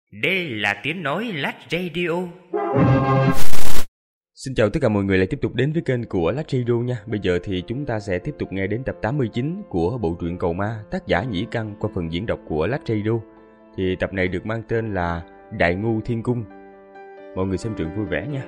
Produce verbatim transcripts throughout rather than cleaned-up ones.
Đây là tiếng nói Lách Radio. Xin chào tất cả mọi người lại tiếp tục đến với kênh của Lách Radio nha. Bây giờ thì chúng ta sẽ tiếp tục nghe đến tập tám mươi chín của bộ truyện Cầu Ma, tác giả Nhĩ Căn qua phần diễn đọc của Lách Radio. Thì tập này được mang tên là Đại Ngu Thiên Cung. Mọi người xem truyện vui vẻ nha.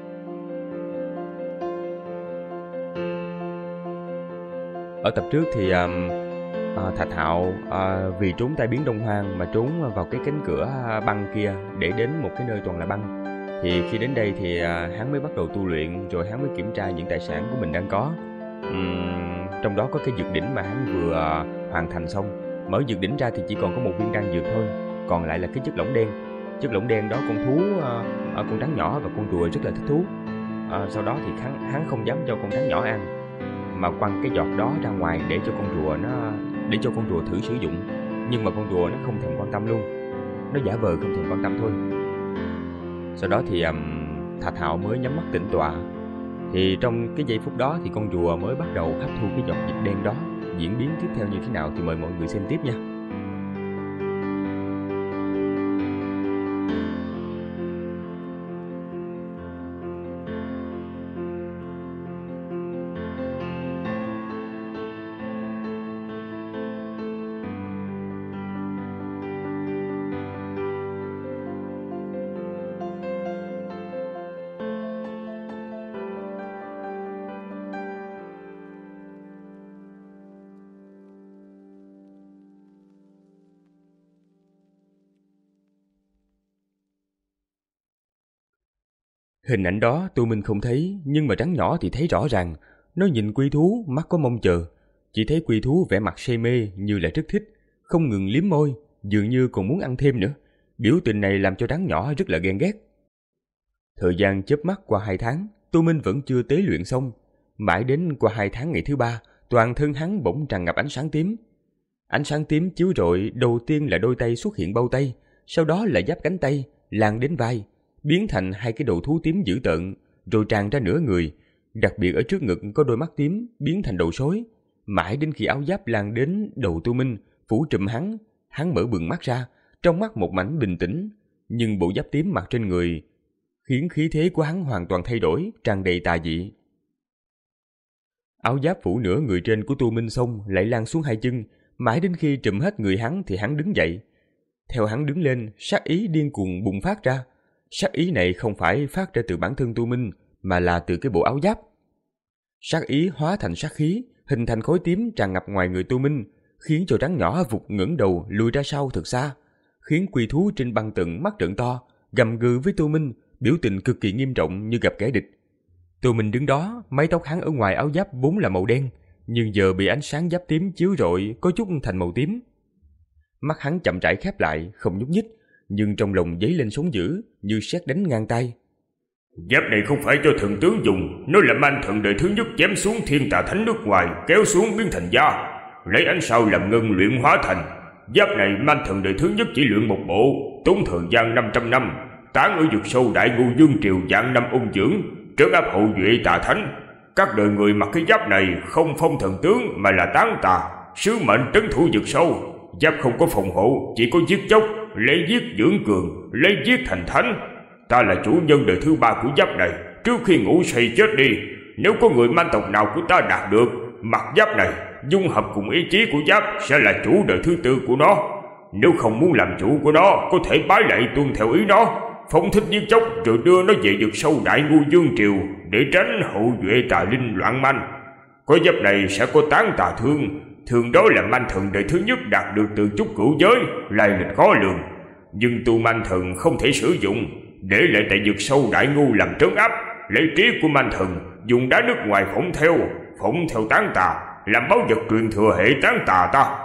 Ở tập trước thì um, uh, Thạch Hạo uh, vì trốn tai biến Đông Hoang mà trốn vào cái cánh cửa băng kia để đến một cái nơi toàn là băng. Thì khi đến đây thì uh, hắn mới bắt đầu tu luyện, rồi hắn mới kiểm tra những tài sản của mình đang có. Uhm, trong đó có cái dược đỉnh mà hắn vừa uh, hoàn thành xong. Mở dược đỉnh ra thì chỉ còn có một viên đan dược thôi, còn lại là cái chất lỏng đen. Chất lỏng đen đó con thú, uh, uh, con rắn nhỏ và con rùa rất là thích thú. Uh, sau đó thì hắn, hắn không dám cho con rắn nhỏ ăn, mà quăng cái giọt đó ra ngoài để cho con rùa nó để cho con rùa thử sử dụng. Nhưng mà con rùa nó không thèm quan tâm luôn, nó giả vờ không thèm quan tâm thôi. Sau đó thì um, Thạch Hạo mới nhắm mắt tĩnh tọa. Thì trong cái giây phút đó thì con rùa mới bắt đầu hấp thu cái giọt dịch đen đó. Diễn biến tiếp theo như thế nào thì mời mọi người xem tiếp nha. Hình ảnh đó Tô Minh không thấy, nhưng mà rắn nhỏ thì thấy rõ ràng. Nó nhìn Quy Thú, mắt có mong chờ. Chỉ thấy Quy Thú vẻ mặt say mê như là rất thích, không ngừng liếm môi, dường như còn muốn ăn thêm nữa. Biểu tình này làm cho rắn nhỏ rất là ghen ghét. Thời gian chớp mắt qua hai tháng, Tô Minh vẫn chưa tế luyện xong. Mãi đến qua hai tháng ngày thứ ba, toàn thân hắn bỗng tràn ngập ánh sáng tím. Ánh sáng tím chiếu rọi, đầu tiên là đôi tay xuất hiện bao tay, sau đó là giáp cánh tay, lan đến vai, biến thành hai cái đầu thú tím dữ tợn, rồi tràn ra nửa người. Đặc biệt ở trước ngực có đôi mắt tím biến thành đầu sói. Mãi đến khi áo giáp lan đến đầu Tô Minh, phủ trùm hắn, hắn mở bừng mắt ra, trong mắt một mảnh bình tĩnh, nhưng bộ giáp tím mặc trên người khiến khí thế của hắn hoàn toàn thay đổi, tràn đầy tà dị. Áo giáp phủ nửa người trên của Tô Minh xong lại lan xuống hai chân, mãi đến khi trùm hết người hắn thì hắn đứng dậy. Theo hắn đứng lên, sát ý điên cuồng bùng phát ra. Sát ý này không phải phát ra từ bản thân Tô Minh, mà là từ cái bộ áo giáp. Sát ý hóa thành sát khí, hình thành khối tím tràn ngập ngoài người Tô Minh, khiến cho rắn nhỏ vụt ngẩng đầu lùi ra sau thật xa, khiến Quy Thú trên băng tầng mắt trợn to, gầm gừ với Tô Minh, biểu tình cực kỳ nghiêm trọng như gặp kẻ địch. Tô Minh đứng đó, mái tóc hắn ở ngoài áo giáp vốn là màu đen, nhưng giờ bị ánh sáng giáp tím chiếu rọi có chút thành màu tím. Mắt hắn chậm rãi khép lại, không nhúc nhích, nhưng trong lòng dấy lên sóng dữ như sét đánh ngang tay. Giáp này không phải cho thần tướng dùng, nó là man thần đời thứ nhất chém xuống thiên tà thánh nước ngoài, kéo xuống biến thành da, lấy ánh sao làm ngân luyện hóa thành. Giáp này man thần đời thứ nhất chỉ luyện một bộ, tốn thời gian năm trăm năm, tán ở vực sâu Đại Ngu Dương Triều vạn năm ôn dưỡng, trấn áp hậu duệ tà thánh. Các đời người mặc cái giáp này không phong thần tướng mà là tán tà, sứ mệnh trấn thủ vực sâu. Giáp không có phòng hộ, chỉ có giết chóc, lấy giết dưỡng cường, lấy giết thành thánh. Ta là chủ nhân đời thứ ba của giáp này, trước khi ngủ say chết đi, nếu có người man tộc nào của ta đạt được mặc giáp này, dung hợp cùng ý chí của giáp sẽ là chủ đời thứ tư của nó. Nếu không muốn làm chủ của nó, có thể bái lạy tuân theo ý nó, phóng thích giết chóc rồi đưa nó về vực sâu Đại Ngu Dương Triều để tránh hậu duệ tà linh loạn manh. Có giáp này sẽ có tán tà thương, thường đó là man thần đời thứ nhất đạt được từ chút cửu giới, lai lịch khó lường. Nhưng tu man thần không thể sử dụng, để lại tại vực sâu Đại Ngu làm trấn áp, lấy trí của man thần dùng đá nước ngoài phỏng theo, phỏng theo tán tà, làm báu vật truyền thừa hệ tán tà ta.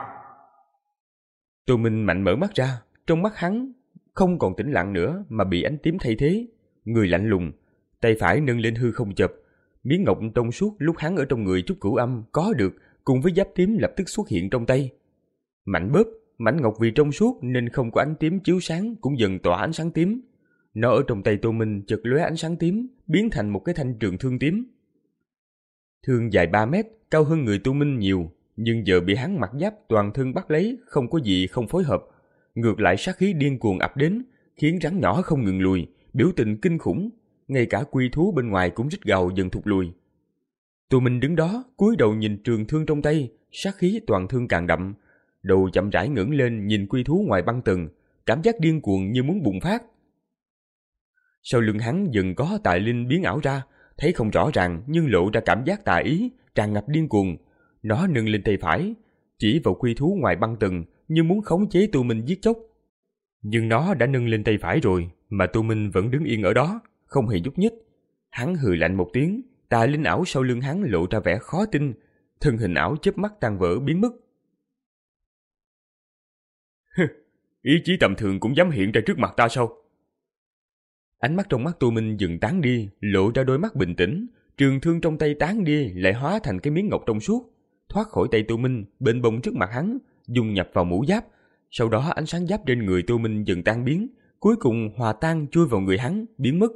Tô Minh mạnh mở mắt ra, trong mắt hắn không còn tĩnh lặng nữa mà bị ánh tím thay thế. Người lạnh lùng, tay phải nâng lên hư không chập, miếng ngọc trong suốt lúc hắn ở trong người chút cửu âm có được cùng với giáp tím lập tức xuất hiện trong tay. Mạnh bóp, mảnh ngọc vì trong suốt nên không có ánh tím chiếu sáng cũng dần tỏa ánh sáng tím. Nó ở trong tay Tô Minh chợt lóe ánh sáng tím, biến thành một cái thanh trường thương tím. Thương dài ba mét, cao hơn người Tô Minh nhiều, nhưng giờ bị hắn mặc giáp toàn thân bắt lấy, không có gì không phối hợp. Ngược lại sát khí điên cuồng ập đến, khiến rắn nhỏ không ngừng lùi, biểu tình kinh khủng, ngay cả quy thú bên ngoài cũng rít gào dần thụt lùi. Tô Minh đứng đó, cúi đầu nhìn trường thương trong tay, sát khí toàn thương càng đậm, đầu chậm rãi ngẩng lên nhìn quy thú ngoài băng tầng, cảm giác điên cuồng như muốn bùng phát. Sau lưng hắn dần có tài linh biến ảo ra, thấy không rõ ràng nhưng lộ ra cảm giác tà ý, tràn ngập điên cuồng. Nó nâng lên tay phải, chỉ vào quy thú ngoài băng tầng như muốn khống chế Tô Minh giết chóc. Nhưng nó đã nâng lên tay phải rồi, mà Tô Minh vẫn đứng yên ở đó, không hề nhúc nhích. Hắn hừ lạnh một tiếng, tà linh ảo sau lưng hắn lộ ra vẻ khó tin, thân hình ảo chớp mắt tan vỡ biến mất. Ý chí tầm thường cũng dám hiện ra trước mặt ta sao? Ánh mắt trong mắt Tô Minh dần tán đi, lộ ra đôi mắt bình tĩnh, trường thương trong tay tán đi lại hóa thành cái miếng ngọc trong suốt, thoát khỏi tay Tô Minh, bên bông trước mặt hắn, dung nhập vào mũ giáp. Sau đó ánh sáng giáp trên người Tô Minh dần tan biến, cuối cùng hòa tan chui vào người hắn, biến mất.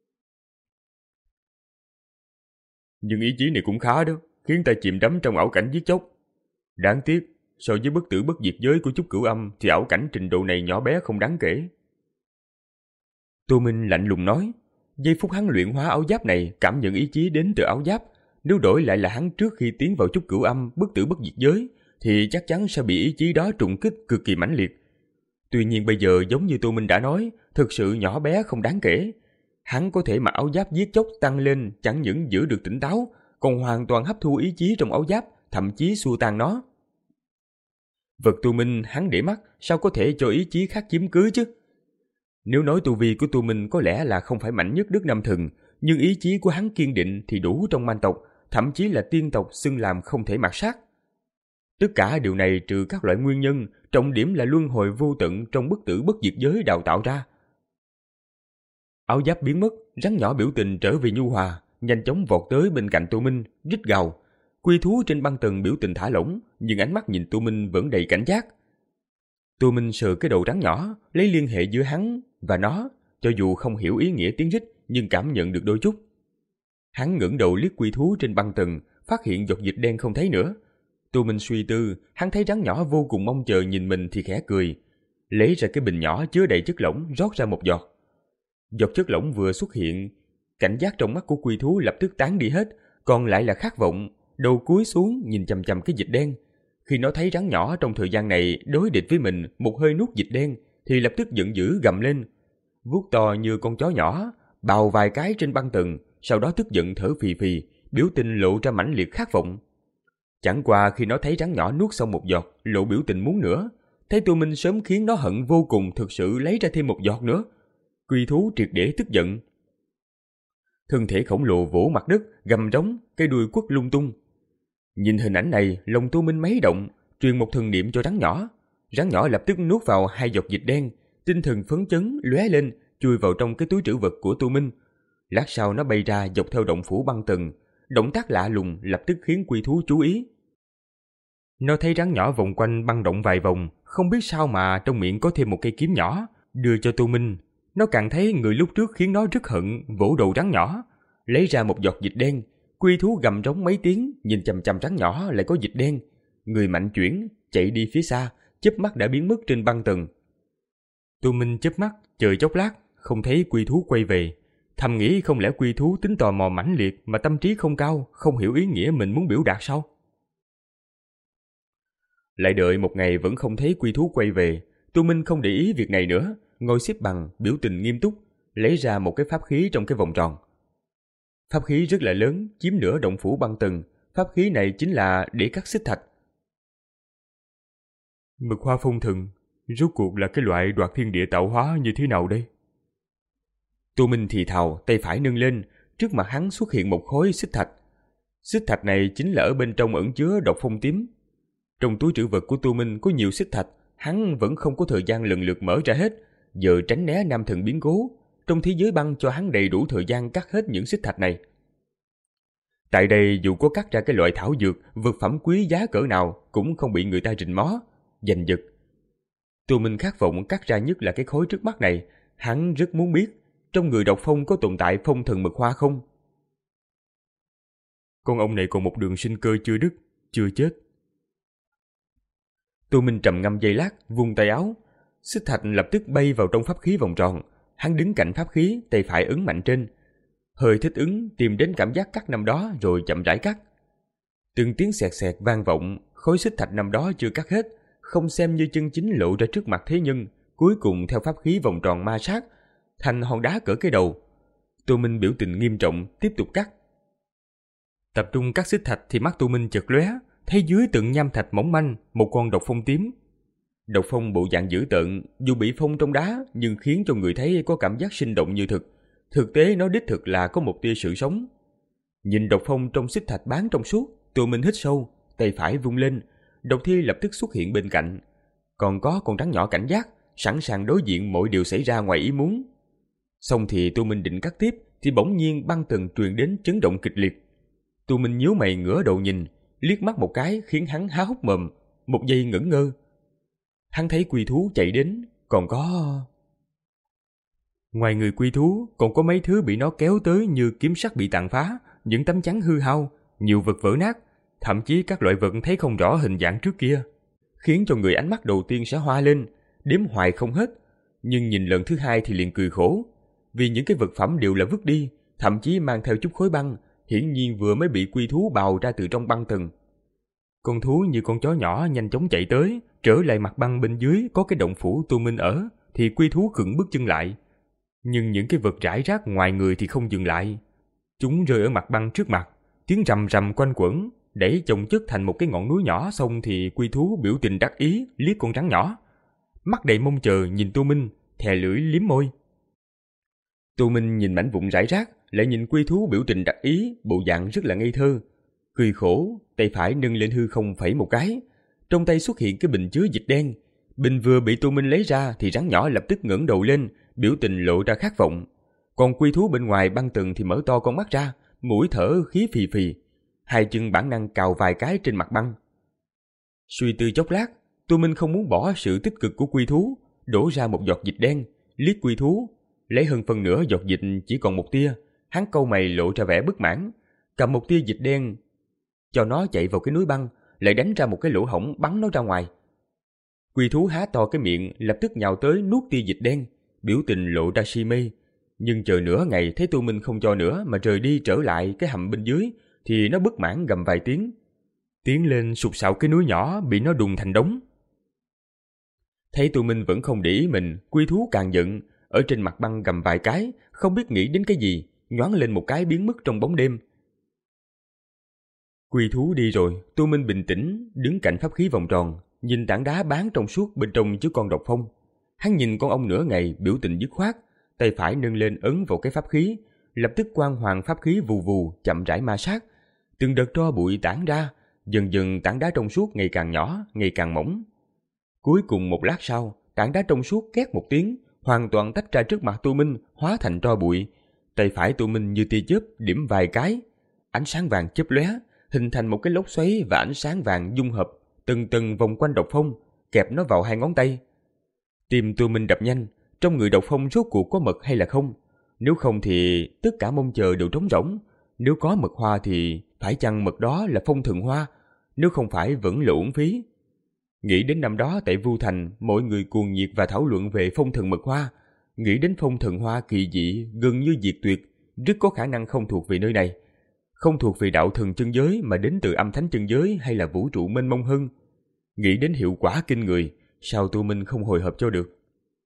Nhưng ý chí này cũng khá đó, khiến ta chìm đắm trong ảo cảnh giết chóc. Đáng tiếc, so với bất tử bất diệt giới của Chúc Cửu Âm thì ảo cảnh trình độ này nhỏ bé không đáng kể. Tô Minh lạnh lùng nói, giây phút hắn luyện hóa áo giáp này cảm nhận ý chí đến từ áo giáp, nếu đổi lại là hắn trước khi tiến vào Chúc Cửu Âm bất tử bất diệt giới thì chắc chắn sẽ bị ý chí đó trùng kích cực kỳ mãnh liệt. Tuy nhiên bây giờ giống như Tô Minh đã nói, thực sự nhỏ bé không đáng kể. Hắn có thể mặc áo giáp giết chóc tăng lên chẳng những giữ được tỉnh táo, còn hoàn toàn hấp thu ý chí trong áo giáp, thậm chí xua tan nó. Vật Tô Minh hắn để mắt, sao có thể cho ý chí khác chiếm cứ chứ? Nếu nói tu vi của Tô Minh có lẽ là không phải mạnh nhất Đức Nam Thần, nhưng ý chí của hắn kiên định thì đủ trong man tộc, thậm chí là tiên tộc xưng làm không thể mạt sát. Tất cả điều này trừ các loại nguyên nhân, trọng điểm là luân hồi vô tận trong bất tử bất diệt giới đào tạo ra. Áo giáp biến mất, rắn nhỏ biểu tình trở về nhu hòa, nhanh chóng vọt tới bên cạnh Tô Minh, rít gào. Quy thú trên băng tầng biểu tình thả lỏng, nhưng ánh mắt nhìn Tô Minh vẫn đầy cảnh giác. Tô Minh sờ cái đầu rắn nhỏ, lấy liên hệ giữa hắn và nó, cho dù không hiểu ý nghĩa tiếng rít nhưng cảm nhận được đôi chút. Hắn ngẩng đầu liếc quy thú trên băng tầng, phát hiện giọt dịch đen không thấy nữa. Tô Minh suy tư, hắn thấy rắn nhỏ vô cùng mong chờ nhìn mình thì khẽ cười, lấy ra cái bình nhỏ chứa đầy chất lỏng rót ra một giọt. Giọt chất lỏng vừa xuất hiện, cảnh giác trong mắt của quy thú lập tức tán đi hết, còn lại là khát vọng, đầu cúi xuống nhìn chằm chằm cái dịch đen. Khi nó thấy rắn nhỏ trong thời gian này đối địch với mình một hơi nuốt dịch đen thì lập tức giận dữ gầm lên, vuốt to như con chó nhỏ, bào vài cái trên băng tầng, sau đó tức giận thở phì phì, biểu tình lộ ra mãnh liệt khát vọng. Chẳng qua khi nó thấy rắn nhỏ nuốt xong một giọt, lộ biểu tình muốn nữa, thấy Tô Minh sớm khiến nó hận vô cùng thực sự lấy ra thêm một giọt nữa. Quy thú triệt để tức giận. Thân thể khổng lồ vỗ mặt đất, gầm rống, cái đuôi quất lung tung. Nhìn hình ảnh này, lòng Tô Minh mấy động, truyền một thần niệm cho rắn nhỏ. Rắn nhỏ lập tức nuốt vào hai giọt dịch đen, tinh thần phấn chấn lóe lên, chui vào trong cái túi trữ vật của Tô Minh. Lát sau nó bay ra dọc theo động phủ băng tầng, động tác lạ lùng lập tức khiến quy thú chú ý. Nó thấy rắn nhỏ vòng quanh băng động vài vòng, không biết sao mà trong miệng có thêm một cây kiếm nhỏ, đưa cho Tô Minh. Nó càng thấy người lúc trước khiến nó rất hận, vỗ đầu rắn nhỏ, lấy ra một giọt dịch đen. Quy thú gầm rống mấy tiếng, nhìn chằm chằm rắn nhỏ lại có dịch đen, người mạnh chuyển, chạy đi phía xa, chớp mắt đã biến mất trên băng tầng. Tô Minh chớp mắt, chờ chốc lát, không thấy quy thú quay về, thầm nghĩ không lẽ quy thú tính tò mò mãnh liệt mà tâm trí không cao, không hiểu ý nghĩa mình muốn biểu đạt sao? Lại đợi một ngày vẫn không thấy quy thú quay về, Tô Minh không để ý việc này nữa, ngồi xếp bằng, biểu tình nghiêm túc, lấy ra một cái pháp khí trong cái vòng tròn. Pháp khí rất là lớn, chiếm nửa động phủ băng tầng, pháp khí này chính là để cắt xích thạch. Mực hoa phong thần, rốt cuộc là cái loại đoạt thiên địa tạo hóa như thế nào đây? Tô Minh thì thào, tay phải nâng lên, trước mặt hắn xuất hiện một khối xích thạch. Xích thạch này chính là ở bên trong ẩn chứa độc phong tím. Trong túi trữ vật của Tô Minh có nhiều xích thạch, hắn vẫn không có thời gian lần lượt mở ra hết, giờ tránh né nam thần biến cố. Trong thế giới băng cho hắn đầy đủ thời gian cắt hết những xích thạch này. Tại đây dù có cắt ra cái loại thảo dược, vật phẩm quý giá cỡ nào cũng không bị người ta rình mó, giành giật. Tô Minh khát vọng cắt ra nhất là cái khối trước mắt này, hắn rất muốn biết trong người độc phong có tồn tại phong thần mực hoa không? Con ông này còn một đường sinh cơ chưa đứt, chưa chết. Tô Minh trầm ngâm giây lát, vung tay áo, Xích thạch lập tức bay vào trong pháp khí vòng tròn. Hắn đứng cạnh pháp khí, tay phải ấn mạnh trên. Hơi thích ứng, tìm đến cảm giác cắt năm đó rồi chậm rãi cắt. Từng tiếng xẹt xẹt vang vọng, khối xích thạch năm đó chưa cắt hết, không xem như chân chính lộ ra trước mặt thế nhân, cuối cùng theo pháp khí vòng tròn ma sát, thành hòn đá cỡ cái đầu. Tô Minh biểu tình nghiêm trọng, tiếp tục cắt. Tập trung cắt xích thạch thì mắt Tô Minh chợt lóe, thấy dưới tượng nham thạch mỏng manh một con độc phong tím. Độc phong bộ dạng dữ tợn, dù bị phong trong đá nhưng khiến cho người thấy có cảm giác sinh động như thực. Thực tế nó đích thực là có một tia sự sống. Nhìn độc phong trong xích thạch bán trong suốt, Tô Minh hít sâu, tay phải vung lên, độc thi lập tức xuất hiện bên cạnh. Còn có con rắn nhỏ cảnh giác, sẵn sàng đối diện mọi điều xảy ra ngoài ý muốn. Xong thì Tô Minh định cắt tiếp, thì bỗng nhiên băng tầng truyền đến chấn động kịch liệt. Tô Minh nhíu mày ngửa đầu nhìn, liếc mắt một cái khiến hắn há hốc mồm, một giây ngẩn ngơ. Hắn thấy quy thú chạy đến, còn có... Ngoài người quy thú, còn có mấy thứ bị nó kéo tới như kiếm sắt bị tàn phá, những tấm chắn hư hao, nhiều vật vỡ nát, thậm chí các loại vật thấy không rõ hình dạng trước kia, khiến cho người ánh mắt đầu tiên sẽ hoa lên, đếm hoài không hết, nhưng nhìn lần thứ hai thì liền cười khổ, vì những cái vật phẩm đều là vứt đi, thậm chí mang theo chút khối băng, hiển nhiên vừa mới bị quy thú bào ra từ trong băng tầng. Con thú như con chó nhỏ nhanh chóng chạy tới, trở lại mặt băng bên dưới có cái động phủ Tô Minh ở, thì quy thú khựng bước chân lại. Nhưng những cái vật rải rác ngoài người thì không dừng lại. Chúng rơi ở mặt băng trước mặt, tiếng rầm rầm quanh quẩn, đẩy chồng chất thành một cái ngọn núi nhỏ. Xong thì quy thú biểu tình đắc ý liếc con rắn nhỏ, mắt đầy mong chờ nhìn Tô Minh, thè lưỡi liếm môi. Tô Minh nhìn mảnh vụn rải rác, lại nhìn quy thú biểu tình đắc ý, bộ dạng rất là ngây thơ, cười khổ, tay phải nâng lên hư không phẩy một cái, trong tay xuất hiện cái bình chứa dịch đen. Bình vừa bị Tô Minh lấy ra thì rắn nhỏ lập tức ngẩng đầu lên, biểu tình lộ ra khát vọng. Còn quy thú bên ngoài băng tầng thì mở to con mắt ra, mũi thở khí phì phì, hai chân bản năng cào vài cái trên mặt băng. Suy tư chốc lát, Tô Minh không muốn bỏ sự tích cực của quy thú, đổ ra một giọt dịch đen, liếc quy thú, lấy hơn phần nửa giọt dịch chỉ còn một tia, hắn cau mày lộ ra vẻ bất mãn, cầm một tia dịch đen cho nó chạy vào cái núi băng, lại đánh ra một cái lỗ hổng bắn nó ra ngoài. Quy thú há to cái miệng, lập tức nhào tới nuốt tia dịch đen, biểu tình lộ ra si mê. Nhưng chờ nửa ngày thấy Tô Minh không cho nữa mà rời đi trở lại cái hầm bên dưới, thì nó bất mãn gầm vài tiếng, tiến lên sụt sạo cái núi nhỏ bị nó đùng thành đống. Thấy Tô Minh vẫn không để ý mình, quy thú càng giận, ở trên mặt băng gầm vài cái, không biết nghĩ đến cái gì, nhoáng lên một cái biến mất trong bóng đêm. Quy thú đi rồi, Tô Minh bình tĩnh đứng cạnh pháp khí vòng tròn, nhìn tảng đá bán trong suốt bên trong chứa con độc phong. Hắn nhìn con ong nửa ngày, biểu tình dứt khoát, tay phải nâng lên ấn vào cái pháp khí, lập tức quang hoàng pháp khí vù vù chậm rãi ma sát, từng đợt tro bụi tản ra, dần dần tảng đá trong suốt ngày càng nhỏ, ngày càng mỏng. Cuối cùng một lát sau, tảng đá trong suốt két một tiếng, hoàn toàn tách ra trước mặt Tô Minh, hóa thành tro bụi. Tay phải Tô Minh như tia chớp điểm vài cái, ánh sáng vàng chớp lóe, hình thành một cái lốc xoáy và ánh sáng vàng dung hợp, từng từng vòng quanh độc phong, kẹp nó vào hai ngón tay. Tim Tô Minh đập nhanh, trong người độc phong rốt cuộc có mật hay là không? Nếu không thì tất cả mong chờ đều trống rỗng. Nếu có mật hoa thì phải chăng mật đó là phong thần hoa? Nếu không phải vẫn là uổng phí. Nghĩ đến năm đó tại Vu Thành, mọi người cuồng nhiệt và thảo luận về phong thần mật hoa. Nghĩ đến phong thần hoa kỳ dị, gần như diệt tuyệt, rất có khả năng không thuộc về nơi này. Không thuộc về đạo thần chân giới mà đến từ âm thánh chân giới hay là vũ trụ mênh mông hơn. Nghĩ đến hiệu quả kinh người, sao Tô Minh không hồi hộp cho được?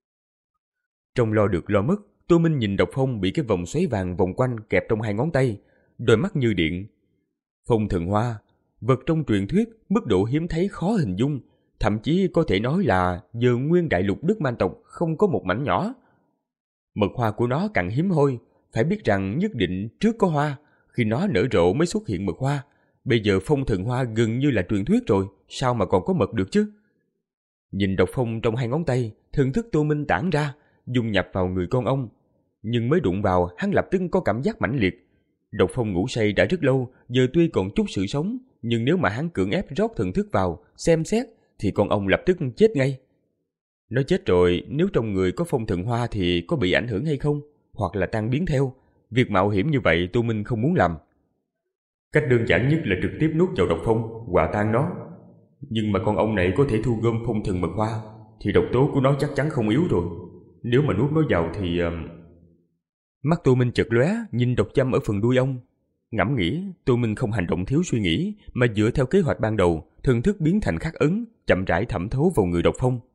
Trong lo được lo mất, Tô Minh nhìn độc phong bị cái vòng xoáy vàng vòng quanh kẹp trong hai ngón tay, đôi mắt như điện. Phong thần hoa, vật trong truyền thuyết, mức độ hiếm thấy khó hình dung, thậm chí có thể nói là giờ nguyên đại lục Đức Man tộc không có một mảnh nhỏ. Mật hoa của nó càng hiếm hoi, phải biết rằng nhất định trước có hoa, khi nó nở rộ mới xuất hiện mật hoa. Bây giờ phong thần hoa gần như là truyền thuyết rồi, sao mà còn có mật được chứ? Nhìn độc phong trong hai ngón tay, thần thức Tô Minh tản ra, dung nhập vào người con ong. Nhưng mới đụng vào, hắn lập tức có cảm giác mãnh liệt. Độc phong ngủ say đã rất lâu, giờ tuy còn chút sự sống, nhưng nếu mà hắn cưỡng ép rót thần thức vào, xem xét, thì con ong lập tức chết ngay. Nó chết rồi, nếu trong người có phong thần hoa thì có bị ảnh hưởng hay không? Hoặc là tan biến theo? Việc mạo hiểm như vậy Tô Minh không muốn làm. Cách đơn giản nhất là trực tiếp nuốt vào độc phong, hòa tan nó. Nhưng mà con ong này có thể thu gom phong thần mật hoa, thì độc tố của nó chắc chắn không yếu rồi. Nếu mà nuốt nó vào thì... Uh... Mắt Tô Minh chợt lóe, nhìn độc châm ở phần đuôi ong. Ngẫm nghĩ, Tô Minh không hành động thiếu suy nghĩ, mà dựa theo kế hoạch ban đầu, thần thức biến thành khắc ấn, chậm rãi thẩm thấu vào người Độc Phong.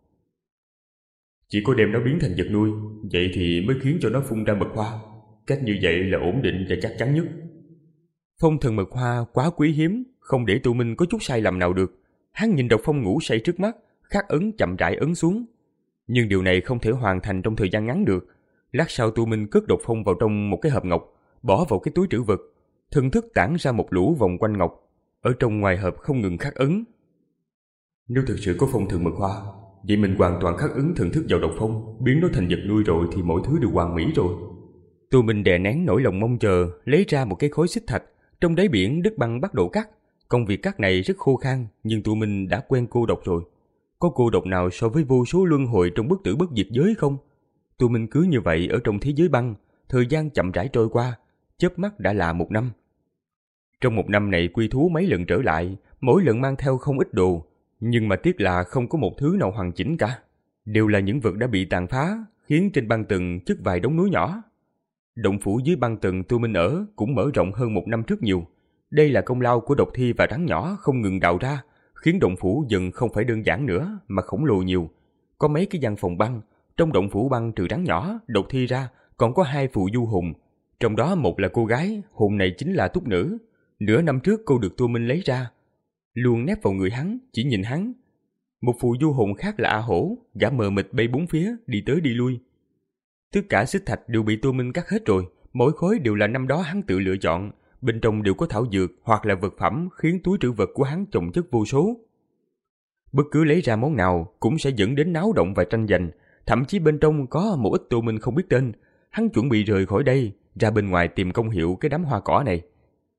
Chỉ có đem nó biến thành vật nuôi, vậy thì mới khiến cho nó phun ra mật hoa. Cách như vậy là ổn định và chắc chắn nhất. Phong thần mật hoa quá quý hiếm, không để Tô Minh có chút sai lầm nào được. Hắn nhìn Độc Phong ngủ say trước mắt, khắc ấn chậm rãi ấn xuống. Nhưng điều này không thể hoàn thành trong thời gian ngắn được. Lát sau Tô Minh cất Độc Phong vào trong một cái hộp ngọc, bỏ vào cái túi trữ vật. Thần thức tản ra một lũ vòng quanh ngọc, ở trong ngoài hộp không ngừng khắc ấn. Nếu thực sự có phong thần mật hoa, vậy mình hoàn toàn khắc ấn thần thức vào Độc Phong, biến nó thành vật nuôi rồi thì mọi thứ đều hoàn mỹ rồi. Tô Minh đè nén nỗi lòng mong chờ, lấy ra một cái khối xích thạch. Trong đáy biển đất băng bắt đầu cắt. Công việc cắt này rất khô khan, nhưng Tô Minh đã quen cô độc rồi. Có cô độc nào so với vô số luân hồi trong bất tử bất diệt giới không? Tô Minh cứ như vậy ở trong thế giới băng, thời gian chậm rãi trôi qua, chớp mắt đã là một năm. Trong một năm này quy thú mấy lần trở lại, mỗi lần mang theo không ít đồ, nhưng mà tiếc là không có một thứ nào hoàn chỉnh cả. Đều là những vật đã bị tàn phá, khiến trên băng tầng chất vài đống núi nhỏ. Động phủ dưới băng tầng Tô Minh ở cũng mở rộng hơn một năm trước nhiều. Đây là công lao của độc thi và rắn nhỏ không ngừng đào ra, khiến động phủ dần không phải đơn giản nữa mà khổng lồ nhiều. Có mấy cái gian phòng băng, trong động phủ băng trừ rắn nhỏ, độc thi ra, còn có hai phù du hồn. Trong đó một là cô gái, hồn này chính là túc nữ. Nửa năm trước cô được Tô Minh lấy ra, luôn nép vào người hắn, chỉ nhìn hắn. Một phù du hồn khác là A Hổ, gã mờ mịt bay bốn phía, đi tới đi lui. Tất cả xích thạch đều bị Tô Minh cắt hết rồi, mỗi khối đều là năm đó hắn tự lựa chọn, bên trong đều có thảo dược hoặc là vật phẩm khiến túi trữ vật của hắn chồng chất vô số. Bất cứ lấy ra món nào cũng sẽ dẫn đến náo động và tranh giành, thậm chí bên trong có một ít Tô Minh không biết tên. Hắn chuẩn bị rời khỏi đây, ra bên ngoài tìm công hiệu cái đám hoa cỏ này.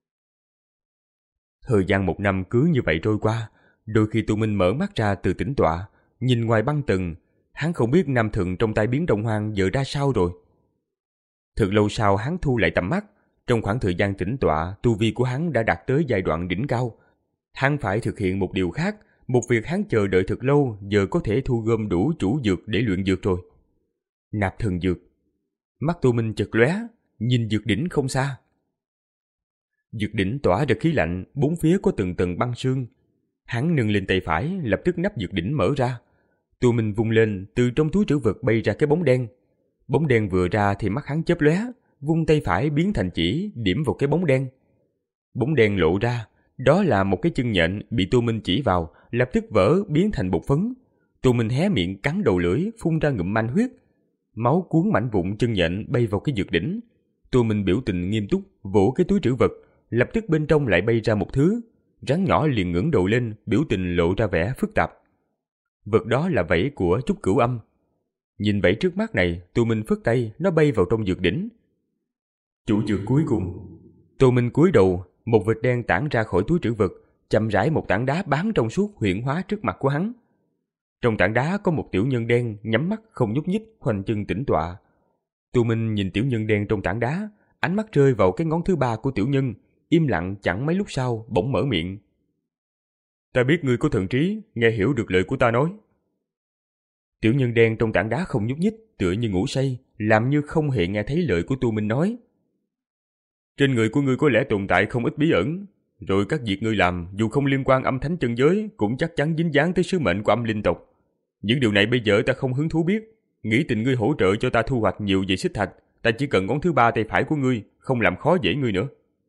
Thời gian một năm cứ như vậy trôi qua, đôi khi Tô Minh mở mắt ra từ tĩnh tọa, nhìn ngoài băng tầng, hắn không biết nam thần trong tay biến Đông Hoang giờ ra sao rồi. Thật lâu sau hắn thu lại tầm mắt, trong khoảng thời gian tĩnh tọa, tu vi của hắn đã đạt tới giai đoạn đỉnh cao. Hắn phải thực hiện một điều khác, một việc hắn chờ đợi thật lâu, giờ có thể thu gom đủ chủ dược để luyện dược rồi. Nạp thần dược. Mắt Tô Minh chợt lóe, nhìn dược đỉnh không xa. Dược đỉnh tỏa ra khí lạnh, bốn phía có từng tầng băng sương. Hắn nâng lên tay phải, lập tức nắp dược đỉnh mở ra. Tô Minh vung lên, từ trong túi trữ vật bay ra cái bóng đen. Bóng đen vừa ra thì mắt hắn chớp lóe, vung tay phải biến thành chỉ, điểm vào cái bóng đen. Bóng đen lộ ra, đó là một cái chân nhện bị Tô Minh chỉ vào, lập tức vỡ biến thành bột phấn. Tô Minh hé miệng cắn đầu lưỡi, phun ra ngụm manh huyết. Máu cuốn mảnh vụn chân nhện bay vào cái dược đỉnh. Tô Minh biểu tình nghiêm túc, vỗ cái túi trữ vật, lập tức bên trong lại bay ra một thứ. Rắn nhỏ liền ngẩng đầu lên, biểu tình lộ ra vẻ phức tạp. Vật đó là vảy của Trúc Cửu Âm. Nhìn vảy trước mắt này, Tô Minh phất tay, nó bay vào trong dược đỉnh. Chủ dược cuối cùng. Tô Minh cúi đầu, một vệt đen tản ra khỏi túi trữ vật, chậm rãi một tảng đá bán trong suốt hiện hóa trước mặt của hắn. Trong tảng đá có một tiểu nhân đen nhắm mắt không nhúc nhích, khoanh chân tĩnh tọa. Tô Minh nhìn tiểu nhân đen trong tảng đá, ánh mắt rơi vào cái ngón thứ ba của tiểu nhân, im lặng chẳng mấy lúc sau bỗng mở miệng. Ta biết ngươi có thần trí, nghe hiểu được lời của ta nói. Tiểu nhân đen trong tảng đá không nhúc nhích, tựa như ngủ say, làm như không hề nghe thấy lời của Tô Minh nói. Trên người của ngươi có lẽ tồn tại không ít bí ẩn, rồi các việc ngươi làm dù không liên quan âm thánh chân giới cũng chắc chắn dính dáng tới sứ mệnh của âm linh tộc. Những điều này bây giờ ta không hứng thú biết, nghĩ tình ngươi hỗ trợ cho ta thu hoạch nhiều về xích thạch, ta chỉ cần ngón thứ ba tay phải của ngươi, không làm khó dễ ngươi nữa.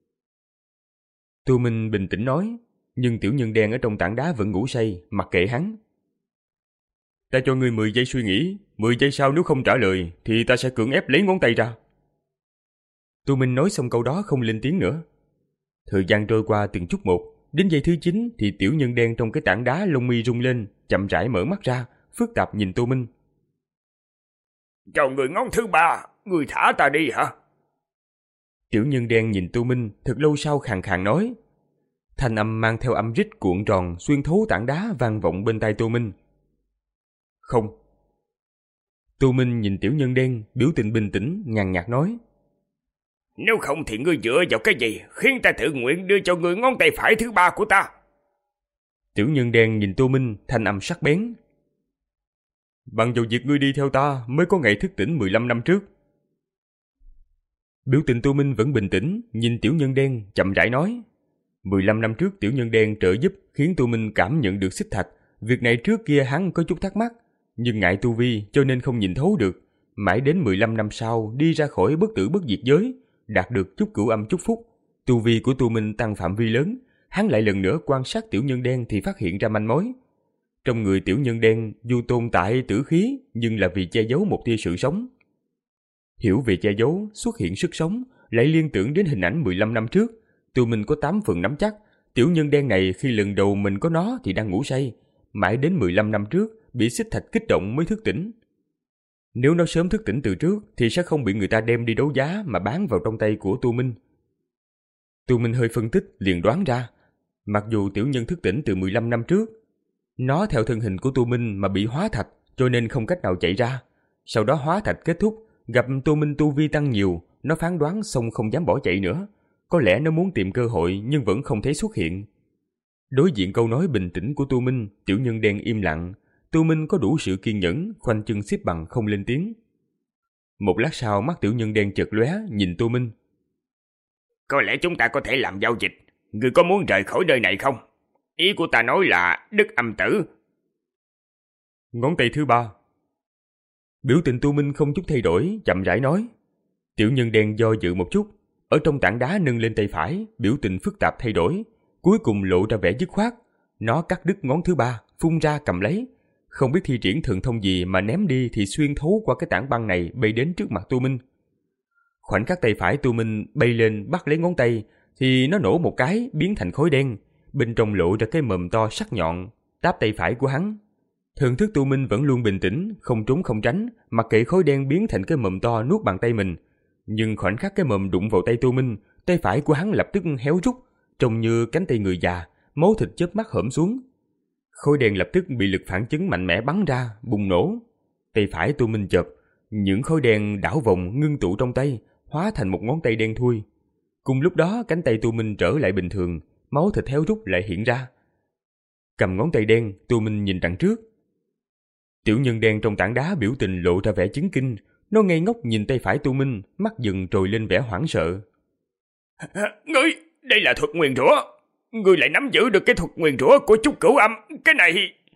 Tô Minh bình tĩnh nói, nhưng tiểu nhân đen ở trong tảng đá vẫn ngủ say, mặc kệ hắn. Ta cho ngươi mười giây suy nghĩ, mười giây sau nếu không trả lời thì ta sẽ cưỡng ép lấy ngón tay ra. Tô Minh nói xong câu đó không lên tiếng nữa. Thời gian trôi qua từng chút một, đến giây thứ chín thì tiểu nhân đen trong cái tảng đá lông mi rung lên, chậm rãi mở mắt ra, phức tạp nhìn Tô Minh. Cho người ngón thứ ba, người thả ta đi hả? Tiểu nhân đen nhìn Tô Minh, thật lâu sau khàn khàn nói. Thanh âm mang theo âm rít cuộn tròn xuyên thấu tảng đá vang vọng bên tai Tô Minh. Không. Tô Minh nhìn tiểu nhân đen, biểu tình bình tĩnh, nhàn nhạt nói. Nếu không thì ngươi dựa vào cái gì khiến ta tự nguyện đưa cho ngươi ngón tay phải thứ ba của ta? Tiểu nhân đen nhìn Tô Minh, thanh âm sắc bén. Bằng vào việc ngươi đi theo ta mới có ngày thức tỉnh mười lăm năm trước. Biểu tình Tu Minh vẫn bình tĩnh, nhìn tiểu nhân đen, chậm rãi nói. mười lăm năm trước tiểu nhân đen trợ giúp khiến Tu Minh cảm nhận được xích thạch. Việc này trước kia hắn có chút thắc mắc, nhưng ngại tu vi cho nên không nhìn thấu được. Mãi đến mười lăm năm sau đi ra khỏi bất tử bất diệt giới, đạt được chút cửu âm chúc phúc. Tu vi của Tu Minh tăng phạm vi lớn, hắn lại lần nữa quan sát tiểu nhân đen thì phát hiện ra manh mối. Trong người tiểu nhân đen dù tồn tại tử khí nhưng là vì che giấu một tia sự sống. Hiểu về che giấu, xuất hiện sức sống, lại liên tưởng đến hình ảnh mười lăm năm trước. Tu Minh có tám phần nắm chắc, tiểu nhân đen này khi lần đầu mình có nó thì đang ngủ say. Mãi đến mười lăm năm trước, bị xích thạch kích động mới thức tỉnh. Nếu nó sớm thức tỉnh từ trước thì sẽ không bị người ta đem đi đấu giá mà bán vào trong tay của Tu Minh. Tu Minh hơi phân tích liền đoán ra, mặc dù tiểu nhân thức tỉnh từ mười lăm năm trước, nó theo thân hình của Tu Minh mà bị hóa thạch cho nên không cách nào chạy ra. Sau đó hóa thạch kết thúc, gặp Tu Minh tu vi tăng nhiều, nó phán đoán xong không dám bỏ chạy nữa. Có lẽ nó muốn tìm cơ hội nhưng vẫn không thấy xuất hiện. Đối diện câu nói bình tĩnh của Tu Minh, tiểu nhân đen im lặng. Tu Minh có đủ sự kiên nhẫn, khoanh chân xếp bằng không lên tiếng. Một lát sau mắt tiểu nhân đen chợt lóe nhìn Tu Minh. Có lẽ chúng ta có thể làm giao dịch. Ngươi có muốn rời khỏi nơi này không? Ý của ta nói là Đức Âm Tử. Ngón tay thứ ba. Biểu tình Tu Minh không chút thay đổi, chậm rãi nói. Tiểu nhân đen do dự một chút, ở trong tảng đá nâng lên tay phải, biểu tình phức tạp thay đổi, cuối cùng lộ ra vẻ dứt khoát. Nó cắt đứt ngón thứ ba, phun ra cầm lấy. Không biết thi triển thần thông gì mà ném đi thì xuyên thấu qua cái tảng băng này bay đến trước mặt Tu Minh. Khoảnh khắc tay phải Tu Minh bay lên bắt lấy ngón tay thì nó nổ một cái biến thành khối đen, bên trong lộ ra cái mồm to sắc nhọn, táp tay phải của hắn. Thần thức Tu Minh vẫn luôn bình tĩnh, không trốn không tránh, mặc kệ khối đen biến thành cái mồm to nuốt bàn tay mình. Nhưng khoảnh khắc cái mồm đụng vào tay Tu Minh, tay phải của hắn lập tức héo rút, trông như cánh tay người già, máu thịt chớp mắt hõm xuống. Khối đen lập tức bị lực phản chấn mạnh mẽ bắn ra, bùng nổ. Tay phải Tu Minh chợp, những khối đen đảo vòng ngưng tụ trong tay, hóa thành một ngón tay đen thui. Cùng lúc đó cánh tay Tu Minh trở lại bình thường, máu thịt héo rút lại hiện ra. Cầm ngón tay đen, Tu Minh nhìn đằng trước. Tiểu nhân đen trong tảng đá biểu tình lộ ra vẻ chấn kinh, nó ngây ngốc nhìn tay phải Tu Minh, mắt dần trồi lên vẻ hoảng sợ. Ngươi, đây là thuật nguyền rủa. Ngươi lại nắm giữ được cái thuật nguyền rủa của Chúc Cửu Âm, cái này...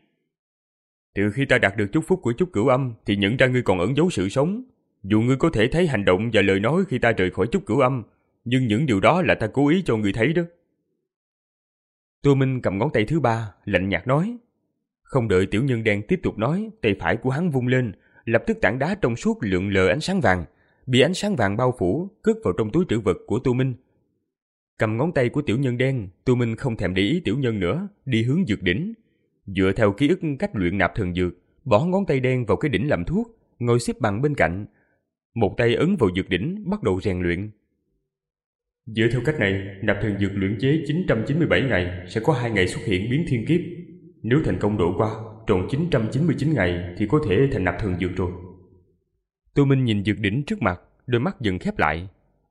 Từ khi ta đạt được chúc phúc của Chúc Cửu Âm thì nhận ra ngươi còn ẩn giấu sự sống. Dù ngươi có thể thấy hành động và lời nói khi ta rời khỏi Chúc Cửu Âm, nhưng những điều đó là ta cố ý cho ngươi thấy đó. Tu Minh cầm ngón tay thứ ba, lạnh nhạt nói. Không đợi tiểu nhân đen tiếp tục nói, tay phải của hắn vung lên, lập tức tảng đá trong suốt lượn lờ ánh sáng vàng, bị ánh sáng vàng bao phủ, cất vào trong túi trữ vật của Tu Minh. Cầm ngón tay của tiểu nhân đen, Tu Minh không thèm để ý tiểu nhân nữa, đi hướng dược đỉnh. Dựa theo ký ức cách luyện nạp thần dược, bỏ ngón tay đen vào cái đỉnh làm thuốc, ngồi xếp bằng bên cạnh. Một tay ấn vào dược đỉnh, bắt đầu rèn luyện. Dựa theo cách này, nạp thần dược luyện chế chín trăm chín mươi bảy ngày sẽ có hai ngày xuất hiện biến thiên kiếp. Nếu thành công độ qua, tròn chín trăm chín mươi chín ngày thì có thể thành nạp thần dược rồi. Tu Minh nhìn dược đỉnh trước mặt, đôi mắt dần khép lại.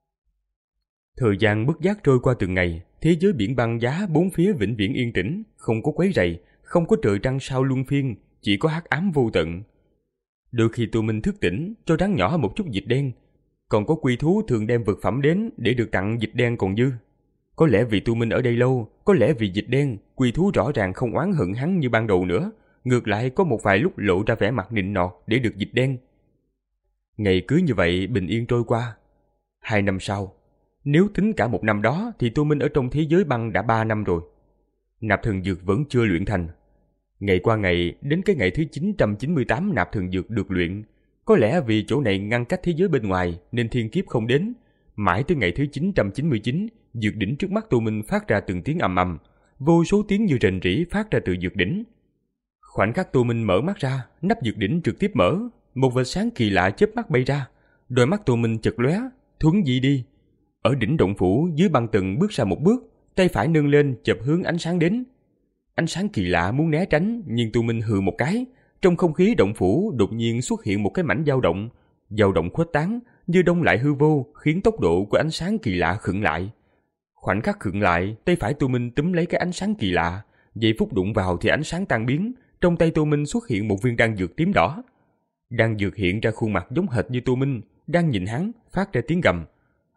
Thời gian bất giác trôi qua từng ngày, thế giới biển băng giá bốn phía vĩnh viễn yên tĩnh, không có quấy rầy, không có trời trăng sao luân phiên, chỉ có hắc ám vô tận. Đôi khi Tu Minh thức tỉnh, cho rắn nhỏ một chút dịch đen, còn có quy thú thường đem vật phẩm đến để được tặng dịch đen còn dư. Có lẽ vì Tu Minh ở đây lâu, có lẽ vì dịch đen, quy thú rõ ràng không oán hận hắn như ban đầu nữa, ngược lại có một vài lúc lộ ra vẻ mặt nịnh nọt để được dịch đen. Ngày cứ như vậy bình yên trôi qua. Hai năm sau, nếu tính cả một năm đó thì Tu Minh ở trong thế giới băng đã ba năm rồi. Nạp thần dược vẫn chưa luyện thành. Ngày qua ngày, đến cái ngày thứ chín trăm chín mươi tám nạp thần dược được luyện. Có lẽ vì chỗ này ngăn cách thế giới bên ngoài nên thiên kiếp không đến. Mãi tới ngày thứ chín trăm chín mươi chín, dược đỉnh trước mắt Tu Minh phát ra từng tiếng ầm ầm, vô số tiếng như rền rĩ phát ra từ dược đỉnh. Khoảnh khắc Tu Minh mở mắt ra, nắp dược đỉnh trực tiếp mở, một vệt sáng kỳ lạ chớp mắt bay ra. Đôi mắt Tu Minh chật lóe, thuấn di đi. Ở đỉnh động phủ dưới băng tầng bước ra một bước, tay phải nâng lên chập hướng ánh sáng đến. Ánh sáng kỳ lạ muốn né tránh, nhưng Tu Minh hừ một cái, trong không khí động phủ đột nhiên xuất hiện một cái mảnh dao động, dao động khuếch tán như đông lại hư vô, khiến tốc độ của ánh sáng kỳ lạ khựng lại. Khoảnh khắc khựng lại, tay phải Tu Minh túm lấy cái ánh sáng kỳ lạ, giây phút đụng vào thì ánh sáng tan biến, trong tay Tu Minh xuất hiện một viên đan dược tím đỏ. Đan Dược hiện ra khuôn mặt giống hệt như Tô Minh, đang nhìn hắn, phát ra tiếng gầm.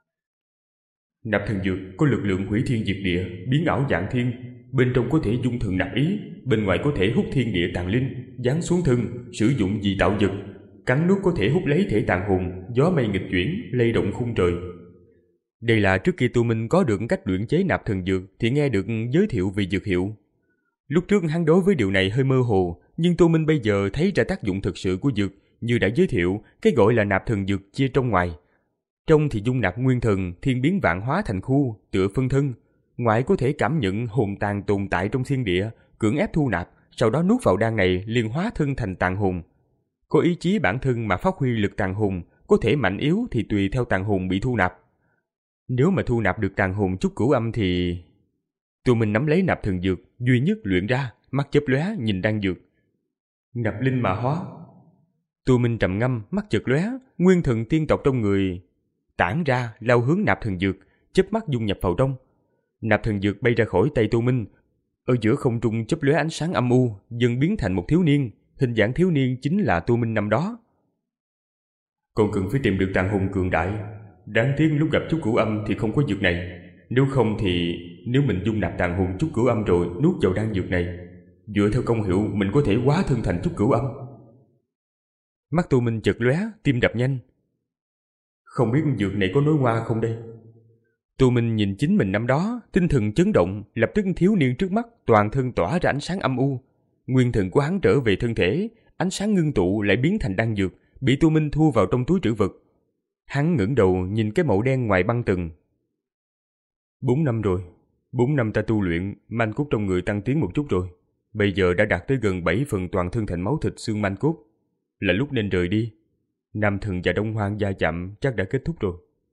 Nạp thần dược có lực lượng hủy thiên diệt địa, biến ảo dạng thiên, bên trong có thể dung thần nạp ý, bên ngoài có thể hút thiên địa tàn linh, giáng xuống thân, sử dụng dị tạo vật, cắn nuốt có thể hút lấy thể tàn hồn, gió mây nghịch chuyển, lay động khung trời. Đây là trước khi Tô Minh có được cách luyện chế nạp thần dược thì nghe được giới thiệu về dược hiệu. Lúc trước hắn đối với điều này hơi mơ hồ, nhưng Tô Minh bây giờ thấy ra tác dụng thực sự của dược, như đã giới thiệu, cái gọi là nạp thần dược chia trong ngoài. Trong thì dung nạp nguyên thần, thiên biến vạn hóa thành khu, tựa phân thân. Ngoại có thể cảm nhận hồn tàn tồn tại trong thiên địa, cưỡng ép thu nạp, sau đó nuốt vào đan này liền hóa thân thành tàn hồn. Có ý chí bản thân mà phát huy lực tàn hồn, có thể mạnh yếu thì tùy theo tàn hồn bị thu nạp. Nếu mà thu nạp được tàn hồn chút cửu âm thì... Tô Minh nắm lấy nạp thần dược, duy nhất luyện ra, mắt chớp lóe nhìn đan dược. Nạp linh mà hóa. Tô Minh trầm ngâm, mắt chợt lóe, nguyên thần tiên tộc trong người tản ra, lao hướng nạp thần dược, chớp mắt dung nhập vào trong. Nạp thần dược bay ra khỏi tay Tô Minh, ở giữa không trung chớp lóe ánh sáng âm u, dần biến thành một thiếu niên, hình dạng thiếu niên chính là Tô Minh năm đó. Còn cần phải tìm được tàn hồn cường đại, đáng tiếc lúc gặp chút cửu âm thì không có dược này, nếu không thì nếu mình dung nạp tàn hồn chút cửu âm rồi nuốt vào đan dược này, dựa theo công hiệu mình có thể hóa thân thành chút cửu âm. Mắt Tô Minh chợt lóe, tim đập nhanh. Không biết dược này có nối hoa không đây? Tô Minh nhìn chính mình năm đó, tinh thần chấn động, lập tức thiếu niên trước mắt toàn thân tỏa ra ánh sáng âm u. Nguyên thần của hắn trở về thân thể, ánh sáng ngưng tụ lại biến thành đan dược, bị Tô Minh thu vào trong túi trữ vật. Hắn ngẩng đầu nhìn cái màu đen ngoài băng tầng. Bốn năm rồi, bốn năm ta tu luyện, manh cốt trong người tăng tiến một chút rồi. Bây giờ đã đạt tới gần bảy phần toàn thân thành máu thịt xương manh cốt. Là lúc nên rời đi. Nam Thần và Đông Hoang gia chạm chắc đã kết thúc rồi.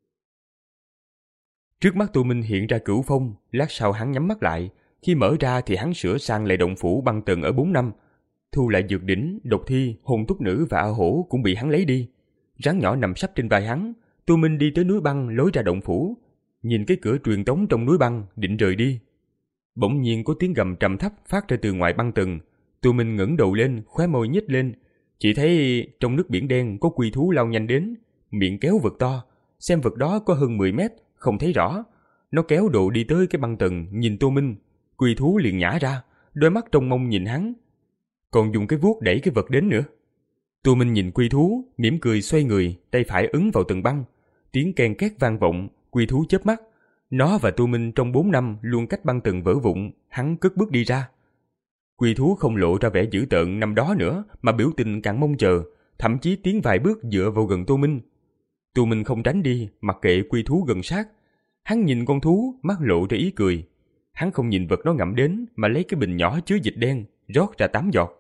Trước mắt Tô Minh hiện ra cửu phong, lát sau hắn nhắm mắt lại. Khi mở ra thì hắn sửa sang lại động phủ băng tầng ở bốn năm. Thu lại dược đỉnh, độc thi, hồn túc nữ và A Hổ cũng bị hắn lấy đi. Rắn nhỏ nằm sấp trên vai hắn. Tô Minh đi tới núi băng lối ra động phủ, nhìn cái cửa truyền tống trong núi băng, định rời đi. Bỗng nhiên có tiếng gầm trầm thấp phát ra từ ngoài băng tầng. Tô Minh ngẩng đầu lên, khóe môi nhếch lên, chỉ thấy trong nước biển đen có quy thú lao nhanh đến, miệng kéo vật to, xem vật đó có hơn mười mét, không thấy rõ. Nó kéo độ đi tới cái băng tầng, nhìn Tô Minh, quy thú liền nhả ra, đôi mắt trông mong nhìn hắn, còn dùng cái vuốt đẩy cái vật đến nữa. Tô Minh nhìn quy thú, mỉm cười xoay người, tay phải ấn vào tầng băng, tiếng ken két vang vọng, quy thú chớp mắt. Nó và Tô Minh trong bốn năm luôn cách băng tầng vỡ vụn, hắn cất bước đi ra. Quy thú không lộ ra vẻ dữ tợn năm đó nữa, mà biểu tình càng mong chờ, thậm chí tiến vài bước dựa vào gần Tô Minh. Tô Minh không tránh đi, mặc kệ quy thú gần sát. Hắn nhìn con thú, mắt lộ ra ý cười. Hắn không nhìn vật nó ngậm đến, mà lấy cái bình nhỏ chứa dịch đen, rót ra tám giọt.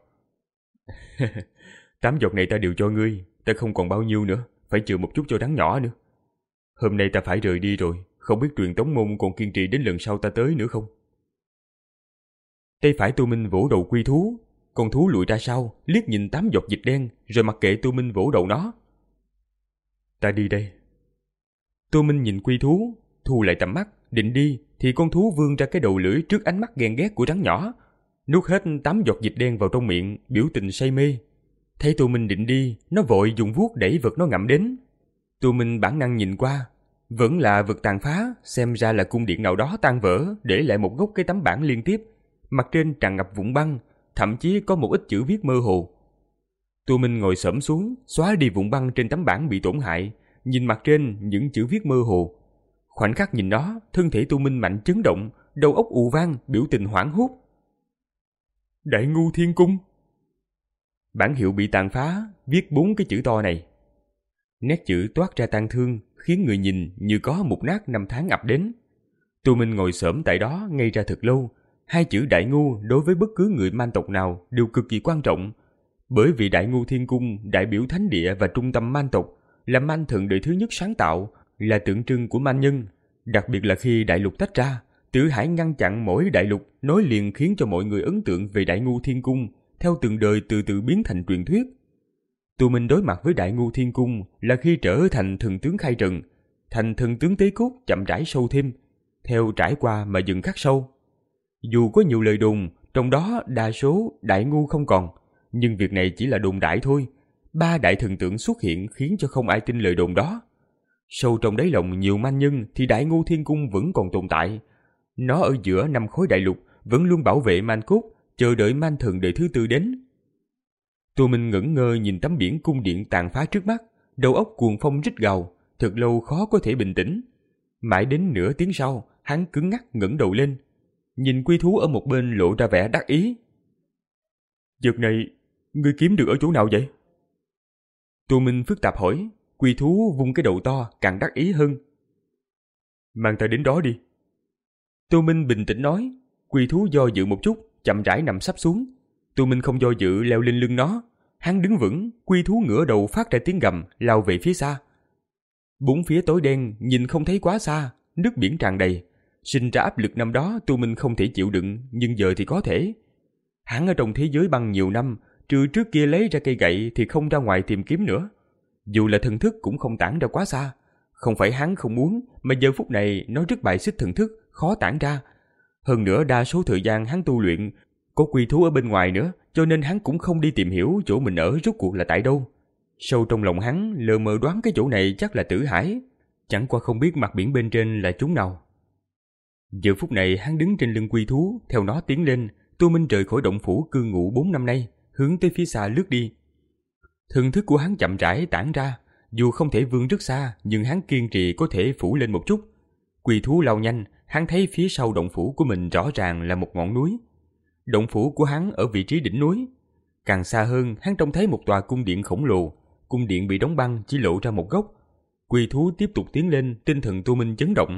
Tám giọt này ta đều cho ngươi, ta không còn bao nhiêu nữa, phải chừa một chút cho rắn nhỏ nữa. Hôm nay ta phải rời đi rồi, không biết truyền tống môn còn kiên trì đến lần sau ta tới nữa không. Tay phải Tô Minh vỗ đầu quy thú, con thú lùi ra sau, liếc nhìn tám giọt dịch đen, rồi mặc kệ Tô Minh vỗ đầu nó. Ta đi đây. Tô Minh nhìn quy thú, thu lại tầm mắt, định đi, thì con thú vươn ra cái đầu lưỡi trước ánh mắt ghen ghét của rắn nhỏ, nuốt hết tám giọt dịch đen vào trong miệng, biểu tình say mê. Thấy Tô Minh định đi, nó vội dùng vuốt đẩy vật nó ngậm đến. Tô Minh bản năng nhìn qua, vẫn là vật tàn phá, xem ra là cung điện nào đó tan vỡ, để lại một gốc cái tấm bảng liên tiếp, mặt trên tràn ngập vụn băng, thậm chí có một ít chữ viết mơ hồ. Tô Minh ngồi xổm xuống, xóa đi vụn băng trên tấm bảng bị tổn hại, nhìn mặt trên những chữ viết mơ hồ. Khoảnh khắc nhìn nó, thân thể Tô Minh mạnh chấn động, đầu óc ù vang, biểu tình hoảng hốt. Đại Ngu Thiên Cung. Bản hiệu bị tàn phá, viết bốn cái chữ to này. Nét chữ toát ra tang thương, khiến người nhìn như có một nát năm tháng ập đến. Tô Minh ngồi xổm tại đó ngây ra thật lâu. Hai chữ Đại Ngu đối với bất cứ người man tộc nào đều cực kỳ quan trọng, bởi vì Đại Ngu Thiên Cung đại biểu thánh địa và trung tâm man tộc, là man thần đời thứ nhất sáng tạo, là tượng trưng của man nhân. Đặc biệt là khi đại lục tách ra, Tử Hải ngăn chặn mỗi đại lục, nối liền khiến cho mọi người ấn tượng về Đại Ngu Thiên Cung, theo từng đời từ từ biến thành truyền thuyết. Tô Minh đối mặt với Đại Ngu Thiên Cung là khi trở thành thần tướng khai trần, thành thần tướng tế cốt chậm rãi sâu thêm, theo trải qua mà dần khắc sâu. Dù có nhiều lời đồn, trong đó đa số Đại Ngu không còn, nhưng việc này chỉ là đồn đại thôi. ba đại thần tượng xuất hiện khiến cho không ai tin lời đồn đó. Sâu trong đáy lòng nhiều man nhân thì Đại Ngô Thiên Cung vẫn còn tồn tại. Nó ở giữa năm khối đại lục, vẫn luôn bảo vệ man cốt, chờ đợi man thần đời thứ tư đến. Tô Minh ngẩn ngơ nhìn tấm biển cung điện tàn phá trước mắt, đầu óc cuồng phong rít gào, thật lâu khó có thể bình tĩnh. Mãi đến nửa tiếng sau, hắn cứng ngắc ngẩng đầu lên, nhìn Quy Thú ở một bên lộ ra vẻ đắc ý. Vật này, ngươi kiếm được ở chỗ nào vậy? Tô Minh phức tạp hỏi. Quy Thú vung cái đầu to càng đắc ý hơn. Mang ta đến đó đi. Tô Minh bình tĩnh nói. Quy Thú do dự một chút, chậm rãi nằm sắp xuống. Tô Minh không do dự leo lên lưng nó. Hắn đứng vững, Quy Thú ngửa đầu phát ra tiếng gầm, lao về phía xa. Bốn phía tối đen, nhìn không thấy quá xa, nước biển tràn đầy. Sinh ra áp lực năm đó Tô Minh không thể chịu đựng, nhưng giờ thì có thể. Hắn ở trong thế giới băng nhiều năm, trừ trước kia lấy ra cây gậy thì không ra ngoài tìm kiếm nữa. Dù là thần thức cũng không tản ra quá xa. Không phải hắn không muốn, mà giờ phút này nó rất bài xích thần thức, khó tản ra. Hơn nữa đa số thời gian hắn tu luyện, có Quy Thú ở bên ngoài nữa, cho nên hắn cũng không đi tìm hiểu chỗ mình ở rốt cuộc là tại đâu. Sâu trong lòng hắn lờ mờ đoán cái chỗ này chắc là Tử Hải, chẳng qua không biết mặt biển bên trên là chúng nào. Giờ phút này hắn đứng trên lưng Quy Thú, theo nó tiến lên. Tô Minh rời khỏi động phủ cư ngụ bốn năm nay, hướng tới phía xa lướt đi. Thần thức của hắn chậm rãi tản ra, dù không thể vươn rất xa, nhưng hắn kiên trì có thể phủ lên một chút. Quy Thú lao nhanh, hắn thấy phía sau động phủ của mình rõ ràng là một ngọn núi. Động phủ của hắn ở vị trí đỉnh núi. Càng xa hơn, hắn trông thấy một tòa cung điện khổng lồ. Cung điện bị đóng băng chỉ lộ ra một góc. Quy Thú tiếp tục tiến lên, tinh thần Tô Minh chấn động.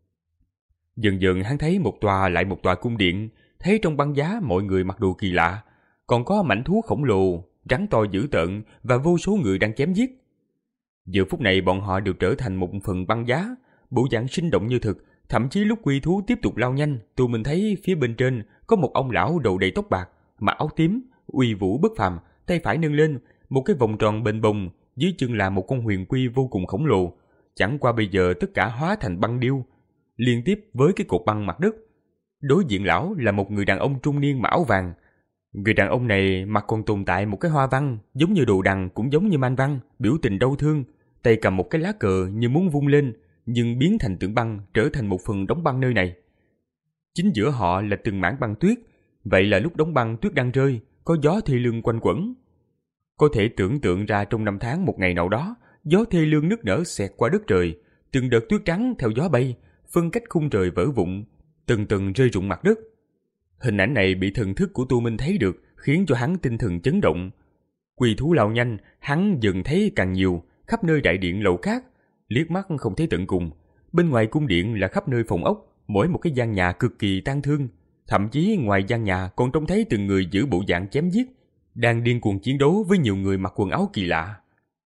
Dần dần hắn thấy một tòa lại một tòa cung điện, thấy trong băng giá mọi người mặc đồ kỳ lạ, còn có mãnh thú khổng lồ, rắn to dữ tợn và vô số người đang chém giết. Giờ phút này bọn họ đều trở thành một phần băng giá, bộ dạng sinh động như thực. Thậm chí lúc Quy Thú tiếp tục lao nhanh, Tô Minh thấy phía bên trên có một ông lão đầu đầy tóc bạc, mặc áo tím, uy vũ bất phàm, tay phải nâng lên một cái vòng tròn bền bồng, dưới chân là một con huyền quy vô cùng khổng lồ. Chẳng qua bây giờ tất cả hóa thành băng điêu, liên tiếp với cái cột băng mặt đất. Đối diện lão là một người đàn ông trung niên mặc áo vàng. Người đàn ông này mặt còn tồn tại một cái hoa văn, giống như đồ đằng cũng giống như man văn, biểu tình đau thương, tay cầm một cái lá cờ như muốn vung lên, nhưng biến thành tượng băng, trở thành một phần đóng băng nơi này. Chính giữa họ là từng mảng băng tuyết, vậy là lúc đóng băng tuyết đang rơi, có gió thê lương quanh quẩn. Có thể tưởng tượng ra trong năm tháng một ngày nào đó, gió thê lương nức nở xẹt qua đất trời, từng đợt tuyết trắng theo gió bay, phân cách khung trời vỡ vụn, từng từng rơi rụng mặt đất. Hình ảnh này bị thần thức của Tô Minh thấy được, khiến cho hắn tinh thần chấn động. Quy Thú lao nhanh, hắn dần thấy càng nhiều, khắp nơi đại điện lầu cát, liếc mắt không thấy tận cùng. Bên ngoài cung điện là khắp nơi phòng ốc, mỗi một cái gian nhà cực kỳ tang thương. Thậm chí ngoài gian nhà còn trông thấy từng người giữ bộ dạng chém giết, đang điên cuồng chiến đấu với nhiều người mặc quần áo kỳ lạ.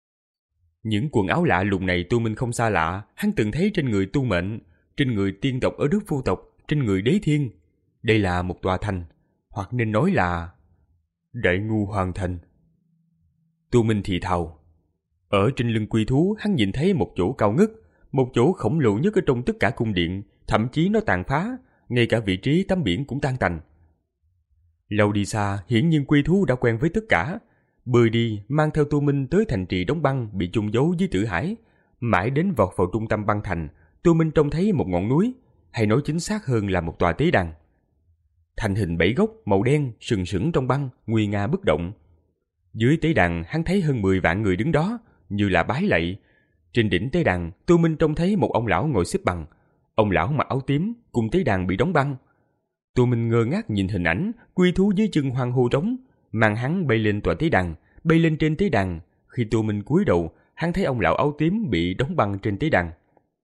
Những quần áo lạ lùng này Tô Minh không xa lạ, hắn từng thấy trên người Tu Mệnh, trên người tiên tộc ở đất vô tộc, trên người Đế Thiên. Đây là một tòa thành, hoặc nên nói là Đại Ngô Hoàng Thành. Tô Minh thì thào. Ở trên lưng Quy Thú hắn nhìn thấy một chỗ cao ngất, một chỗ khổng lồ nhất ở trong tất cả cung điện, thậm chí nó tàn phá, ngay cả vị trí tấm biển cũng tan tành. Lâu đi xa, hiển nhiên Quy Thú đã quen với tất cả. Bơi đi, mang theo Tô Minh tới thành trì đóng băng bị chôn giấu dưới Tử Hải. Mãi đến vọt vào trung tâm băng thành, Tô Minh trông thấy một ngọn núi, hay nói chính xác hơn là một tòa tế đàn. Thành hình bảy góc, màu đen, sừng sững trong băng, nguy nga bất động. Dưới tế đàn hắn thấy hơn mười vạn người đứng đó, như là bái lạy. Trên đỉnh tế đàn, Tô Minh trông thấy một ông lão ngồi xếp bằng. Ông lão mặc áo tím, cùng tế đàn bị đóng băng. Tô Minh ngơ ngác nhìn hình ảnh, Quy Thú dưới chân hoang hô trống, mang hắn bay lên tòa tế đàn, bay lên trên tế đàn. Khi Tô Minh cúi đầu, hắn thấy ông lão áo tím bị đóng băng trên tế đàn.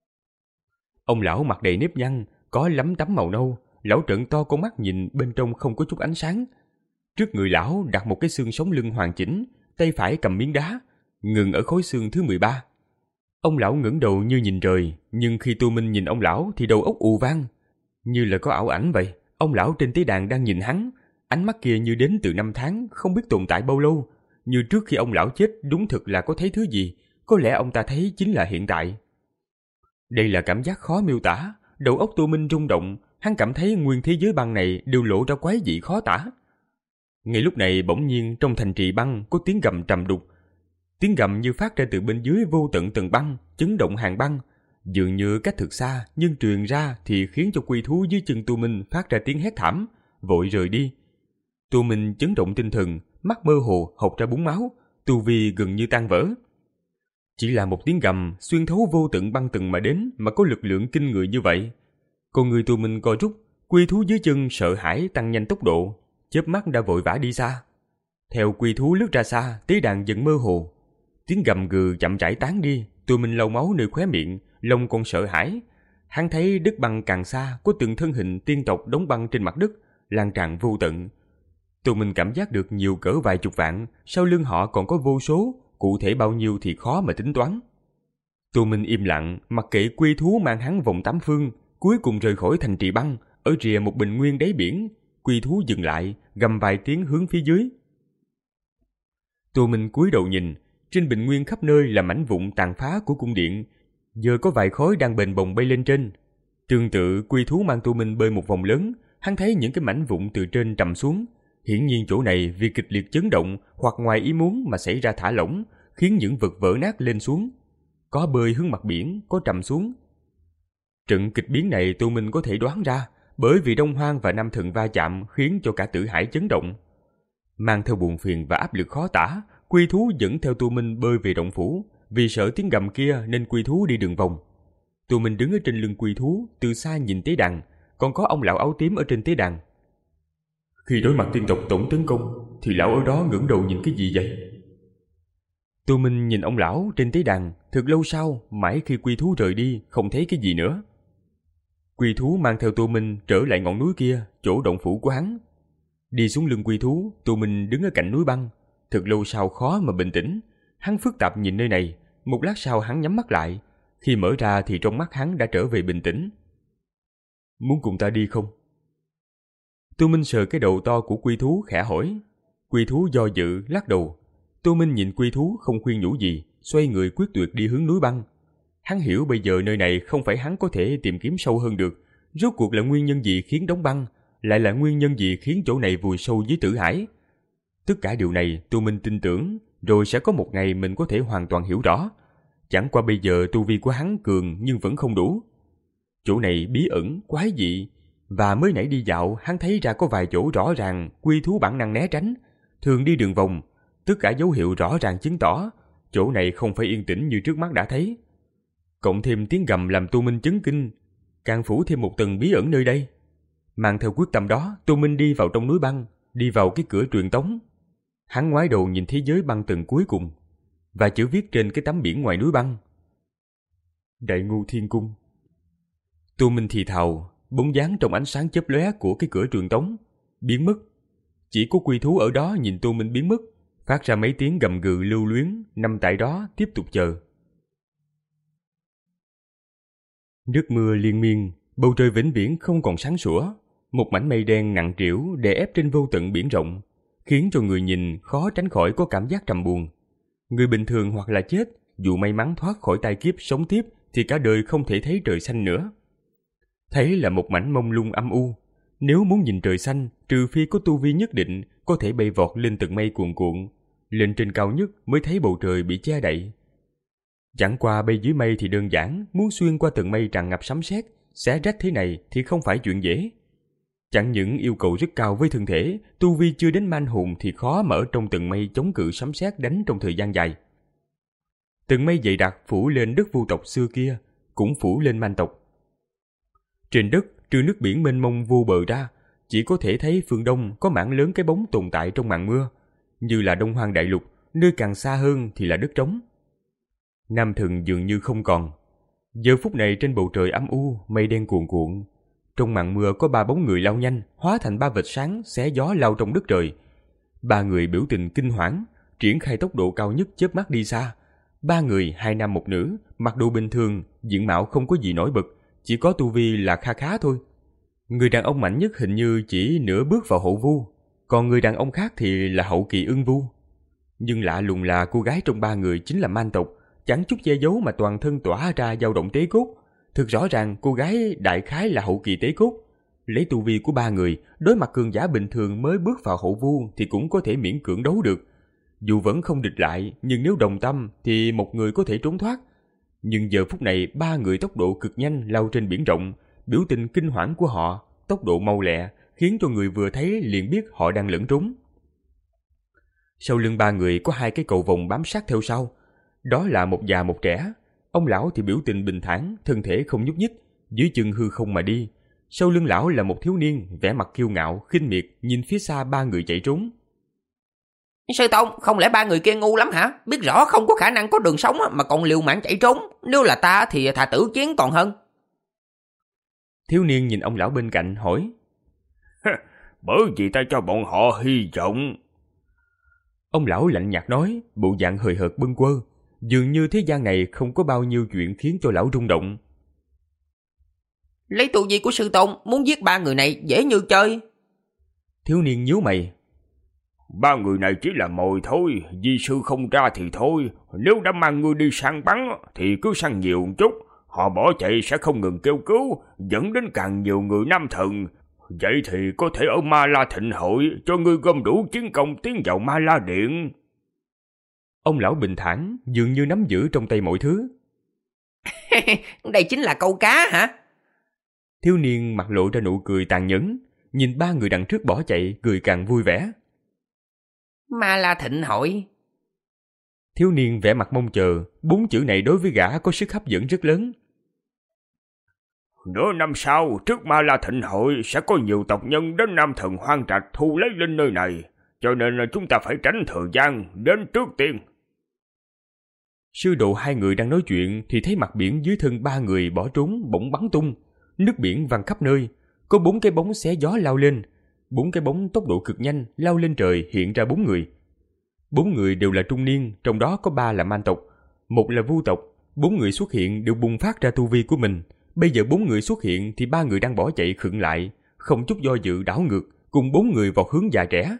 Ông lão mặt đầy nếp nhăn, có lấm tấm màu nâu, lão trợn to con mắt nhìn bên trong không có chút ánh sáng. Trước người lão đặt một cái xương sống lưng hoàn chỉnh, tay phải cầm miếng đá, ngừng ở khối xương thứ mười ba. Ông lão ngẩng đầu như nhìn trời, nhưng khi Tô Minh nhìn ông lão thì đầu óc ù vang, như là có ảo ảnh vậy. Ông lão trên tế đàn đang nhìn hắn, ánh mắt kia như đến từ năm tháng, không biết tồn tại bao lâu, như trước khi ông lão chết đúng thực là có thấy thứ gì, có lẽ ông ta thấy chính là hiện tại. Đây là cảm giác khó miêu tả, đầu óc Tô Minh rung động, hắn cảm thấy nguyên thế giới băng này đều lộ ra quái dị khó tả. Ngay lúc này bỗng nhiên trong thành trì băng có tiếng gầm trầm đục, Tiếng gầm như phát ra từ bên dưới vô tận tầng băng, chấn động hàng băng. Dường như cách thực xa, nhưng truyền ra thì khiến cho quy thú dưới chân Tu Minh phát ra tiếng hét thảm, vội rời đi. Tu Minh chấn động tinh thần, mắt mơ hồ hộc ra búng máu, tu vi gần như tan vỡ. Chỉ là một tiếng gầm xuyên thấu vô tận băng tầng mà đến mà có lực lượng kinh người như vậy. Con người Tu Minh co rút, quy thú dưới chân sợ hãi tăng nhanh tốc độ, chớp mắt đã vội vã đi xa. Theo quy thú lướt ra xa, tế đàn dần mơ hồ. Tiếng gầm gừ chậm rãi tán đi, Tu Minh lau máu nơi khóe miệng, lòng còn sợ hãi. Hắn thấy đất băng càng xa, có từng thân hình tiên tộc đóng băng trên mặt đất, lan tràn vô tận. Tu Minh cảm giác được nhiều cỡ vài chục vạn, sau lưng họ còn có vô số, cụ thể bao nhiêu thì khó mà tính toán. Tu Minh im lặng, mặc kệ quy thú mang hắn vòng tám phương, cuối cùng rời khỏi thành trì băng, ở rìa một bình nguyên đáy biển. Quy thú dừng lại, gầm vài tiếng hướng phía dưới. Tu Minh cúi đầu nhìn, trên bình nguyên khắp nơi là mảnh vụn tàn phá của cung điện, giờ có vài khối đang bềnh bồng bay lên trên. Tương tự, quy thú mang Tu Minh bơi một vòng lớn, hắn thấy những cái mảnh vụn từ trên trầm xuống. Hiển nhiên chỗ này vì kịch liệt chấn động hoặc ngoài ý muốn mà xảy ra thả lỏng, khiến những vật vỡ nát lên xuống. Có bơi hướng mặt biển, có trầm xuống. Trận kịch biến này Tu Minh có thể đoán ra, bởi vì Đông Hoang và Nam Thần va chạm khiến cho cả Tử Hải chấn động. Mang theo buồn phiền và áp lực khó tả, quy thú dẫn theo Tu Minh bơi về động phủ. Vì sợ tiếng gầm kia nên quy thú đi đường vòng. Tu Minh đứng ở trên lưng quy thú, từ xa nhìn tế đàn, còn có ông lão áo tím ở trên tế đàn. Khi đối mặt tiên tộc tổng tấn công, thì lão ở đó ngẩng đầu nhìn cái gì vậy? Tu Minh nhìn ông lão trên tế đàn, thật lâu sau, mãi khi quy thú rời đi, không thấy cái gì nữa. Quy thú mang theo Tu Minh trở lại ngọn núi kia, chỗ động phủ của hắn. Đi xuống lưng quy thú, Tu Minh đứng ở cạnh núi băng, thật lâu sau khó mà bình tĩnh. Hắn phức tạp nhìn nơi này, một lát sau hắn nhắm mắt lại, khi mở ra thì trong mắt hắn đã trở về bình tĩnh. Muốn cùng ta đi không? Tu Minh sờ cái đầu to của quy thú khẽ hỏi. Quy thú do dự, lắc đầu. Tu Minh nhìn quy thú không khuyên nhủ gì, xoay người quyết tuyệt đi hướng núi băng. Hắn hiểu bây giờ nơi này không phải hắn có thể tìm kiếm sâu hơn được. Rốt cuộc là nguyên nhân gì khiến đóng băng, lại là nguyên nhân gì khiến chỗ này vùi sâu dưới Tử Hải. Tất cả điều này Tu Minh tin tưởng, rồi sẽ có một ngày mình có thể hoàn toàn hiểu rõ. Chẳng qua bây giờ tu vi của hắn cường nhưng vẫn không đủ. Chỗ này bí ẩn, quái dị, và mới nãy đi dạo hắn thấy ra có vài chỗ rõ ràng quy thú bản năng né tránh, thường đi đường vòng. Tất cả dấu hiệu rõ ràng chứng tỏ chỗ này không phải yên tĩnh như trước mắt đã thấy. Cộng thêm tiếng gầm làm Tu Minh chấn kinh, càng phủ thêm một tầng bí ẩn nơi đây. Mang theo quyết tâm đó, Tu Minh đi vào trong núi băng, đi vào cái cửa truyền tống. Hắn ngoái đầu nhìn thế giới băng tầng cuối cùng, và chữ viết trên cái tấm biển ngoài núi băng: Đại Ngưu Thiên Cung. Tu Minh thì thào, bóng dáng trong ánh sáng chớp lóe của cái cửa truyền tống biến mất. Chỉ có quy thú ở đó nhìn Tu Minh biến mất, phát ra mấy tiếng gầm gừ lưu luyến, nằm tại đó tiếp tục chờ. Nước mưa liên miên, bầu trời vĩnh viễn không còn sáng sủa, một mảnh mây đen nặng trĩu đè ép trên vô tận biển rộng, khiến cho người nhìn khó tránh khỏi có cảm giác trầm buồn. Người bình thường hoặc là chết, dù may mắn thoát khỏi tai kiếp sống tiếp thì cả đời không thể thấy trời xanh nữa. Thấy là một mảnh mông lung âm u. Nếu muốn nhìn trời xanh, trừ phi có tu vi nhất định, có thể bay vọt lên tầng mây cuồn cuộn, lên trên cao nhất mới thấy bầu trời bị che đậy. Chẳng qua bay dưới mây thì đơn giản, muốn xuyên qua tầng mây tràn ngập sấm sét, xé rách thế này thì không phải chuyện dễ. Chẳng những yêu cầu rất cao với thân thể, tu vi chưa đến man hồn thì khó mà ở trong tầng mây chống cự sấm sét đánh trong thời gian dài. Tầng mây dày đặc phủ lên đất vu tộc xưa kia, cũng phủ lên man tộc. Trên đất, trừ nước biển mênh mông vô bờ ra, chỉ có thể thấy phương đông có mảng lớn cái bóng tồn tại trong màn mưa, như là Đông Hoang đại lục, nơi càng xa hơn thì là đất trống. Nam Thần dường như không còn. Giờ phút này trên bầu trời âm u, mây đen cuồn cuộn. Trong màn mưa có ba bóng người lao nhanh, hóa thành ba vệt sáng xé gió lao trong đất trời. Ba người biểu tình kinh hoảng, triển khai tốc độ cao nhất chớp mắt đi xa. Ba người, hai nam một nữ, mặc đồ bình thường, diện mạo không có gì nổi bật, chỉ có tu vi là kha khá thôi. Người đàn ông mạnh nhất hình như chỉ nửa bước vào hậu vu, còn người đàn ông khác thì là hậu kỳ ưng vu. Nhưng lạ lùng là cô gái trong ba người chính là man tộc, chẳng chút che giấu mà toàn thân tỏa ra dao động tế cốt. Thực rõ ràng cô gái đại khái là hậu kỳ tế cốt. Lấy tu vi của ba người, đối mặt cường giả bình thường mới bước vào hậu vu thì cũng có thể miễn cưỡng đấu được. Dù vẫn không địch lại, nhưng nếu đồng tâm thì một người có thể trốn thoát. Nhưng giờ phút này ba người tốc độ cực nhanh lao trên biển rộng, biểu tình kinh hoảng của họ, tốc độ mau lẹ, khiến cho người vừa thấy liền biết họ đang lẫn trốn. Sau lưng ba người có hai cái cầu vồng bám sát theo sau. Đó là một già một trẻ. Ông lão thì biểu tình bình thản, thân thể không nhúc nhích, dưới chân hư không mà đi. Sau lưng lão là một thiếu niên, vẻ mặt kiêu ngạo, khinh miệt, nhìn phía xa ba người chạy trốn. Sư Tôn, không lẽ ba người kia ngu lắm hả? Biết rõ không có khả năng có đường sống mà còn liều mạng chạy trốn. Nếu là ta thì thà tử chiến còn hơn. Thiếu niên nhìn ông lão bên cạnh hỏi. Bởi vì ta cho bọn họ hy vọng. Ông lão lạnh nhạt nói, bộ dạng hời hợt bâng quơ, dường như thế gian này không có bao nhiêu chuyện khiến cho lão rung động. Lấy tu vi của sư Tôn, muốn giết ba người này dễ như chơi. Thiếu niên nhíu mày. Ba người này chỉ là mồi thôi, di sư không ra thì thôi. Nếu đã mang ngươi đi săn bắn thì cứ săn nhiều một chút. Họ bỏ chạy sẽ không ngừng kêu cứu, dẫn đến càng nhiều người nam thần. Vậy thì có thể ở Ma La Thịnh Hội cho ngươi gom đủ chiến công tiến vào Ma La Điện. Ông lão bình thản, dường như nắm giữ trong tay mọi thứ. Đây chính là câu cá hả? Thiếu niên mặt lộ ra nụ cười tàn nhẫn, nhìn ba người đằng trước bỏ chạy, cười càng vui vẻ. Ma La Thịnh Hội. Thiếu niên vẻ mặt mong chờ, bốn chữ này đối với gã có sức hấp dẫn rất lớn. Nửa năm sau, trước Ma La Thịnh Hội sẽ có nhiều tộc nhân đến Nam Thần Hoang Trạch thu lấy linh nơi này, cho nên chúng ta phải tránh thời gian, đến trước tiên. Sư độ hai người đang nói chuyện thì thấy mặt biển dưới thân ba người bỏ trốn bỗng bắn tung, nước biển văng khắp nơi, có bốn cái bóng xé gió lao lên, bốn cái bóng tốc độ cực nhanh lao lên trời hiện ra bốn người. Bốn người đều là trung niên, trong đó có ba là man tộc, một là vu tộc. Bốn người xuất hiện đều bùng phát ra tu vi của mình. Bây giờ bốn người xuất hiện thì ba người đang bỏ chạy khựng lại, không chút do dự đảo ngược, cùng bốn người vào hướng già trẻ.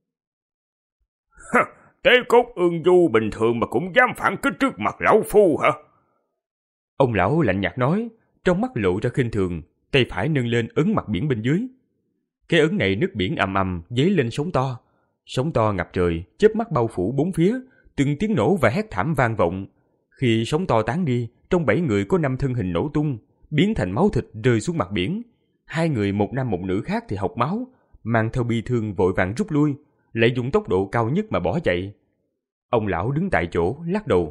Tế cốt ương du bình thường mà cũng dám phản kích trước mặt lão phu hả? Ông lão lạnh nhạt nói, trong mắt lộ ra khinh thường, tay phải nâng lên ấn mặt biển bên dưới. Cái ấn này nước biển ầm ầm dấy lên sóng to, sóng to ngập trời, chớp mắt bao phủ bốn phía, từng tiếng nổ và hét thảm vang vọng. Khi sóng to tán đi, trong bảy người có năm thân hình nổ tung, biến thành máu thịt rơi xuống mặt biển. Hai người một nam một nữ khác thì hộc máu, mang theo bi thương vội vàng rút lui, lại dùng tốc độ cao nhất mà bỏ chạy. Ông lão đứng tại chỗ lắc đầu.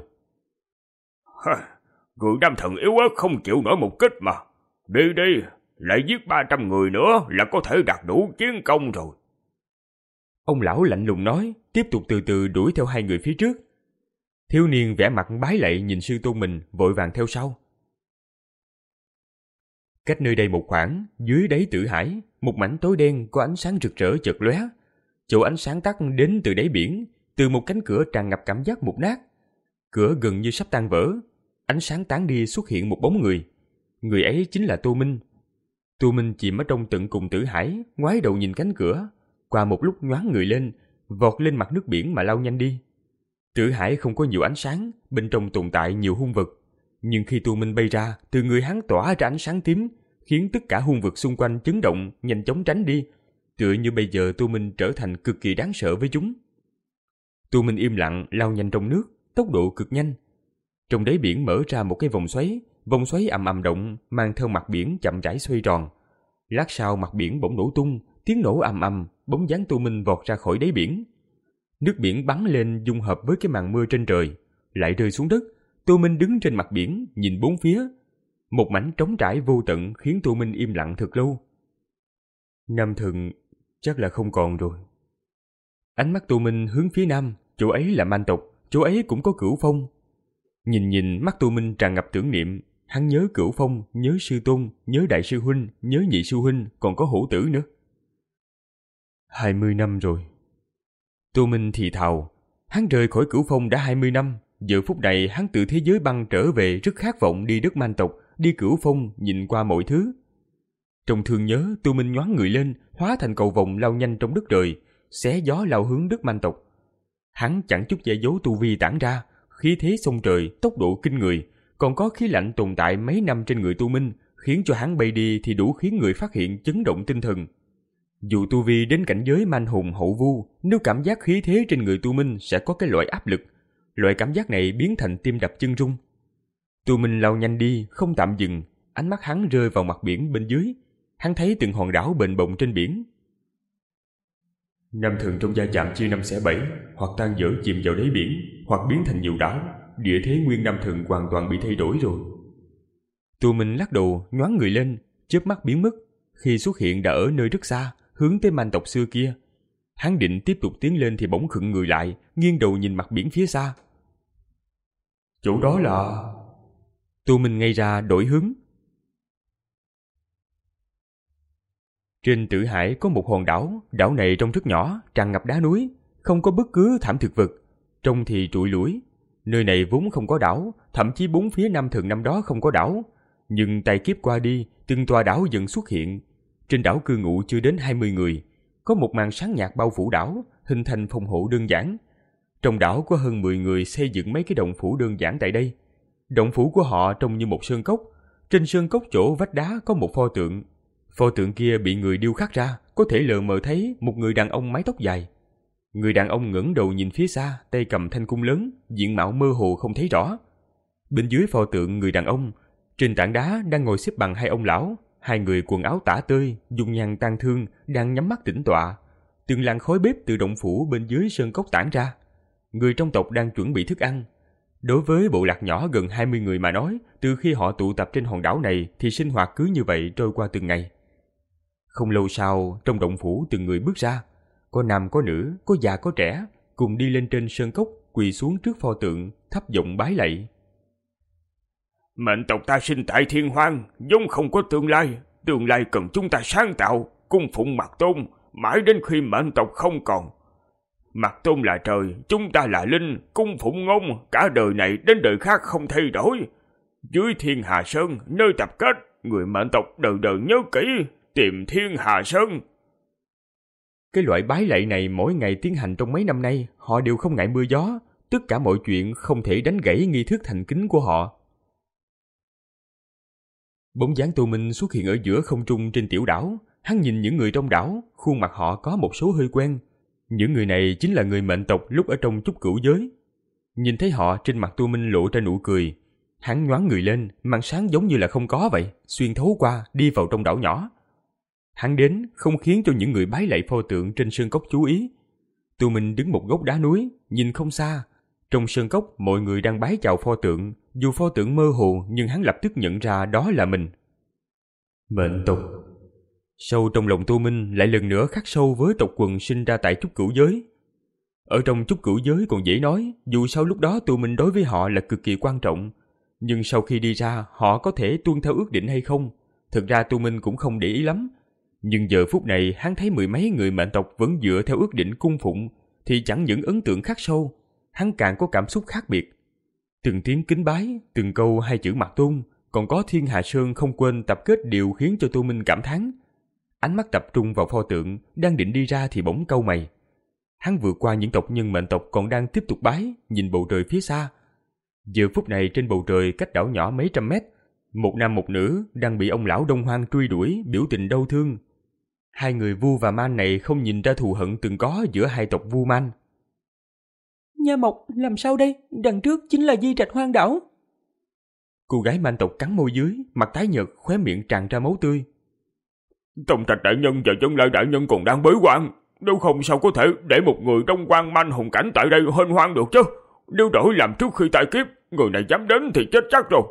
Người nam thần yếu ớt không chịu nổi một kích mà. Đi đi, lại giết ba trăm người nữa là có thể đạt đủ chiến công rồi. Ông lão lạnh lùng nói, tiếp tục từ từ đuổi theo hai người phía trước. Thiếu niên vẻ mặt bái lạy nhìn sư tôn mình, vội vàng theo sau. Cách nơi đây một khoảng, dưới đáy tử hải, một mảnh tối đen có ánh sáng rực rỡ chợt lóe. Chỗ ánh sáng tắt đến từ đáy biển, từ một cánh cửa tràn ngập cảm giác mục nát. Cửa gần như sắp tan vỡ. Ánh sáng tán đi xuất hiện một bóng người. Người ấy chính là Tô Minh. Tô Minh chìm ở trong tận cùng tử hải, ngoái đầu nhìn cánh cửa, qua một lúc nhoáng người lên, vọt lên mặt nước biển mà lao nhanh đi. Tử hải không có nhiều ánh sáng, bên trong tồn tại nhiều hung vật. Nhưng khi Tô Minh bay ra, từ người hắn tỏa ra ánh sáng tím, khiến tất cả hung vật xung quanh chấn động, nhanh chóng tránh đi. Tựa như bây giờ Tô Minh trở thành cực kỳ đáng sợ với chúng. Tô Minh im lặng lao nhanh trong nước, tốc độ cực nhanh. Trong đáy biển mở ra một cái vòng xoáy, vòng xoáy ầm ầm động, mang theo mặt biển chậm rãi xoay tròn. Lát sau mặt biển bỗng nổ tung, tiếng nổ ầm ầm, bóng dáng Tô Minh vọt ra khỏi đáy biển. Nước biển bắn lên dung hợp với cái màn mưa trên trời, lại rơi xuống đất. Tô Minh đứng trên mặt biển, nhìn bốn phía. Một mảnh trống trải vô tận khiến Tô Minh im lặng thật lâu. Nam thần chắc là không còn rồi. Ánh mắt Tô Minh hướng phía nam, chỗ ấy là man tộc, chỗ ấy cũng có Cửu Phong. Nhìn nhìn mắt Tô Minh tràn ngập tưởng niệm, hắn nhớ Cửu Phong, nhớ sư tôn, nhớ đại sư huynh, nhớ nhị sư huynh, còn có hổ tử nữa. Hai mươi năm rồi. Tô Minh thì thào, hắn rời khỏi Cửu Phong đã hai mươi năm, giờ phút này hắn từ thế giới băng trở về rất khát vọng đi đất man tộc, đi Cửu Phong nhìn qua mọi thứ. Trong thương nhớ, Tô Minh nhoáng người lên, hóa thành cầu vồng lao nhanh trong đất trời, xé gió lao hướng đất man tộc. Hắn chẳng chút che giấu tu vi tản ra, khí thế xông trời, tốc độ kinh người, còn có khí lạnh tồn tại mấy năm trên người Tô Minh, khiến cho hắn bay đi thì đủ khiến người phát hiện chấn động tinh thần. Dù tu vi đến cảnh giới manh hùng hậu vu, nếu cảm giác khí thế trên người Tu Minh sẽ có cái loại áp lực. Loại cảm giác này biến thành tim đập chân rung. Tu Minh lao nhanh đi, không tạm dừng, ánh mắt hắn rơi vào mặt biển bên dưới. Hắn thấy từng hòn đảo bềnh bồng trên biển. Nam thần trong gia chạm chia năm xẻ bảy, hoặc tan vỡ chìm vào đáy biển, hoặc biến thành nhiều đảo. Địa thế nguyên nam thần hoàn toàn bị thay đổi rồi. Tu Minh lắc đầu, nhoáng người lên, chớp mắt biến mất. Khi xuất hiện đã ở nơi rất xa, hướng tới man tộc xưa kia. Hắn định tiếp tục tiến lên thì bỗng khựng người lại, nghiêng đầu nhìn mặt biển phía xa. Chỗ đó là... Tu Minh ngây ra đổi hướng. Trên Tử Hải có một hòn đảo, đảo này trông rất nhỏ, tràn ngập đá núi, không có bất cứ thảm thực vật, trông thì trụi lủi. Nơi này vốn không có đảo, thậm chí bốn phía Nam Thần năm đó không có đảo. Nhưng tài kiếp qua đi, từng tòa đảo dần xuất hiện. Trên đảo cư ngụ chưa đến hai mươi người, có một màn sáng nhạt bao phủ đảo, hình thành phòng hộ đơn giản. Trong đảo có hơn mười người xây dựng mấy cái động phủ đơn giản tại đây. Động phủ của họ trông như một sơn cốc. Trên sơn cốc chỗ vách đá có một pho tượng. Pho tượng kia bị người điêu khắc ra, có thể lờ mờ thấy một người đàn ông mái tóc dài. Người đàn ông ngẩng đầu nhìn phía xa, tay cầm thanh cung lớn, diện mạo mơ hồ không thấy rõ. Bên dưới pho tượng người đàn ông, trên tảng đá đang ngồi xếp bằng hai ông lão, hai người quần áo tả tơi, dung nhan tang thương, đang nhắm mắt tĩnh tọa. Từng làn khói bếp từ động phủ bên dưới sơn cốc tản ra. Người trong tộc đang chuẩn bị thức ăn. Đối với bộ lạc nhỏ gần hai mươi người mà nói, từ khi họ tụ tập trên hòn đảo này thì sinh hoạt cứ như vậy trôi qua từng ngày. Không lâu sau, trong động phủ từng người bước ra. Có nam có nữ, có già có trẻ, cùng đi lên trên sơn cốc, quỳ xuống trước pho tượng, thấp giọng bái lạy. Mệnh tộc ta sinh tại thiên hoang, vốn không có tương lai. Tương lai cần chúng ta sáng tạo, cung phụng Mạc Tôn, mãi đến khi mệnh tộc không còn. Mạc Tôn là trời, chúng ta là linh, cung phụng ngông, cả đời này đến đời khác không thay đổi. Dưới Thiên Hà Sơn, nơi tập kết, người mệnh tộc đời đời nhớ kỹ, tìm Thiên Hà Sơn. Cái loại bái lạy này mỗi ngày tiến hành trong mấy năm nay, họ đều không ngại mưa gió, tất cả mọi chuyện không thể đánh gãy nghi thức thành kính của họ. Bóng dáng Tu Minh xuất hiện ở giữa không trung trên tiểu đảo, hắn nhìn những người trong đảo, khuôn mặt họ có một số hơi quen. Những người này chính là người mệnh tộc lúc ở trong Trúc Cửu Giới. Nhìn thấy họ, trên mặt Tu Minh lộ ra nụ cười. Hắn nhoáng người lên, màn sáng giống như là không có vậy, xuyên thấu qua, đi vào trong đảo nhỏ. Hắn đến không khiến cho những người bái lạy pho tượng trên sơn cốc chú ý. Tu Minh đứng một góc đá núi, nhìn không xa. Trong sơn cốc, mọi người đang bái chào pho tượng. Dù pho tượng mơ hồ, nhưng hắn lập tức nhận ra đó là mình. Mệnh tộc. Sâu trong lòng Tu Minh lại lần nữa khắc sâu với tộc quần sinh ra tại Trúc Cửu Giới. Ở trong Trúc Cửu Giới còn dễ nói, dù sau lúc đó Tu Minh đối với họ là cực kỳ quan trọng. Nhưng sau khi đi ra, họ có thể tuân theo ước định hay không? Thực ra Tu Minh cũng không để ý lắm. Nhưng giờ phút này hắn thấy mười mấy người mệnh tộc vẫn dựa theo ước định cung phụng, thì chẳng những ấn tượng khắc sâu, hắn càng có cảm xúc khác biệt. Từng tiếng kính bái, từng câu hai chữ Mạc Tôn, còn có Thiên Hà Sơn không quên tập kết điều khiến cho Tu Minh cảm thán. Ánh mắt tập trung vào pho tượng, đang định đi ra thì bỗng cau mày. Hắn vượt qua những tộc nhân mệnh tộc còn đang tiếp tục bái, nhìn bầu trời phía xa. Giờ phút này trên bầu trời cách đảo nhỏ mấy trăm mét, một nam một nữ đang bị ông lão Đông Hoang truy đuổi, biểu tình đau thương. Hai người Vu và Man này không nhìn ra thù hận từng có giữa hai tộc Vu Man. Nha Mộc, làm sao đây? Đằng trước chính là Di Trạch Hoang đảo. Cô gái Man tộc cắn môi dưới, mặt tái nhợt, khóe miệng tràn ra máu tươi. Tông Trạch đại nhân và Chân Lai đại nhân còn đang bế quan, nếu không sao có thể để một người trong quan man hùng cảnh tại đây hênh hoang được chứ? Nếu đổi làm trước khi tai kiếp, người này dám đến thì chết chắc rồi.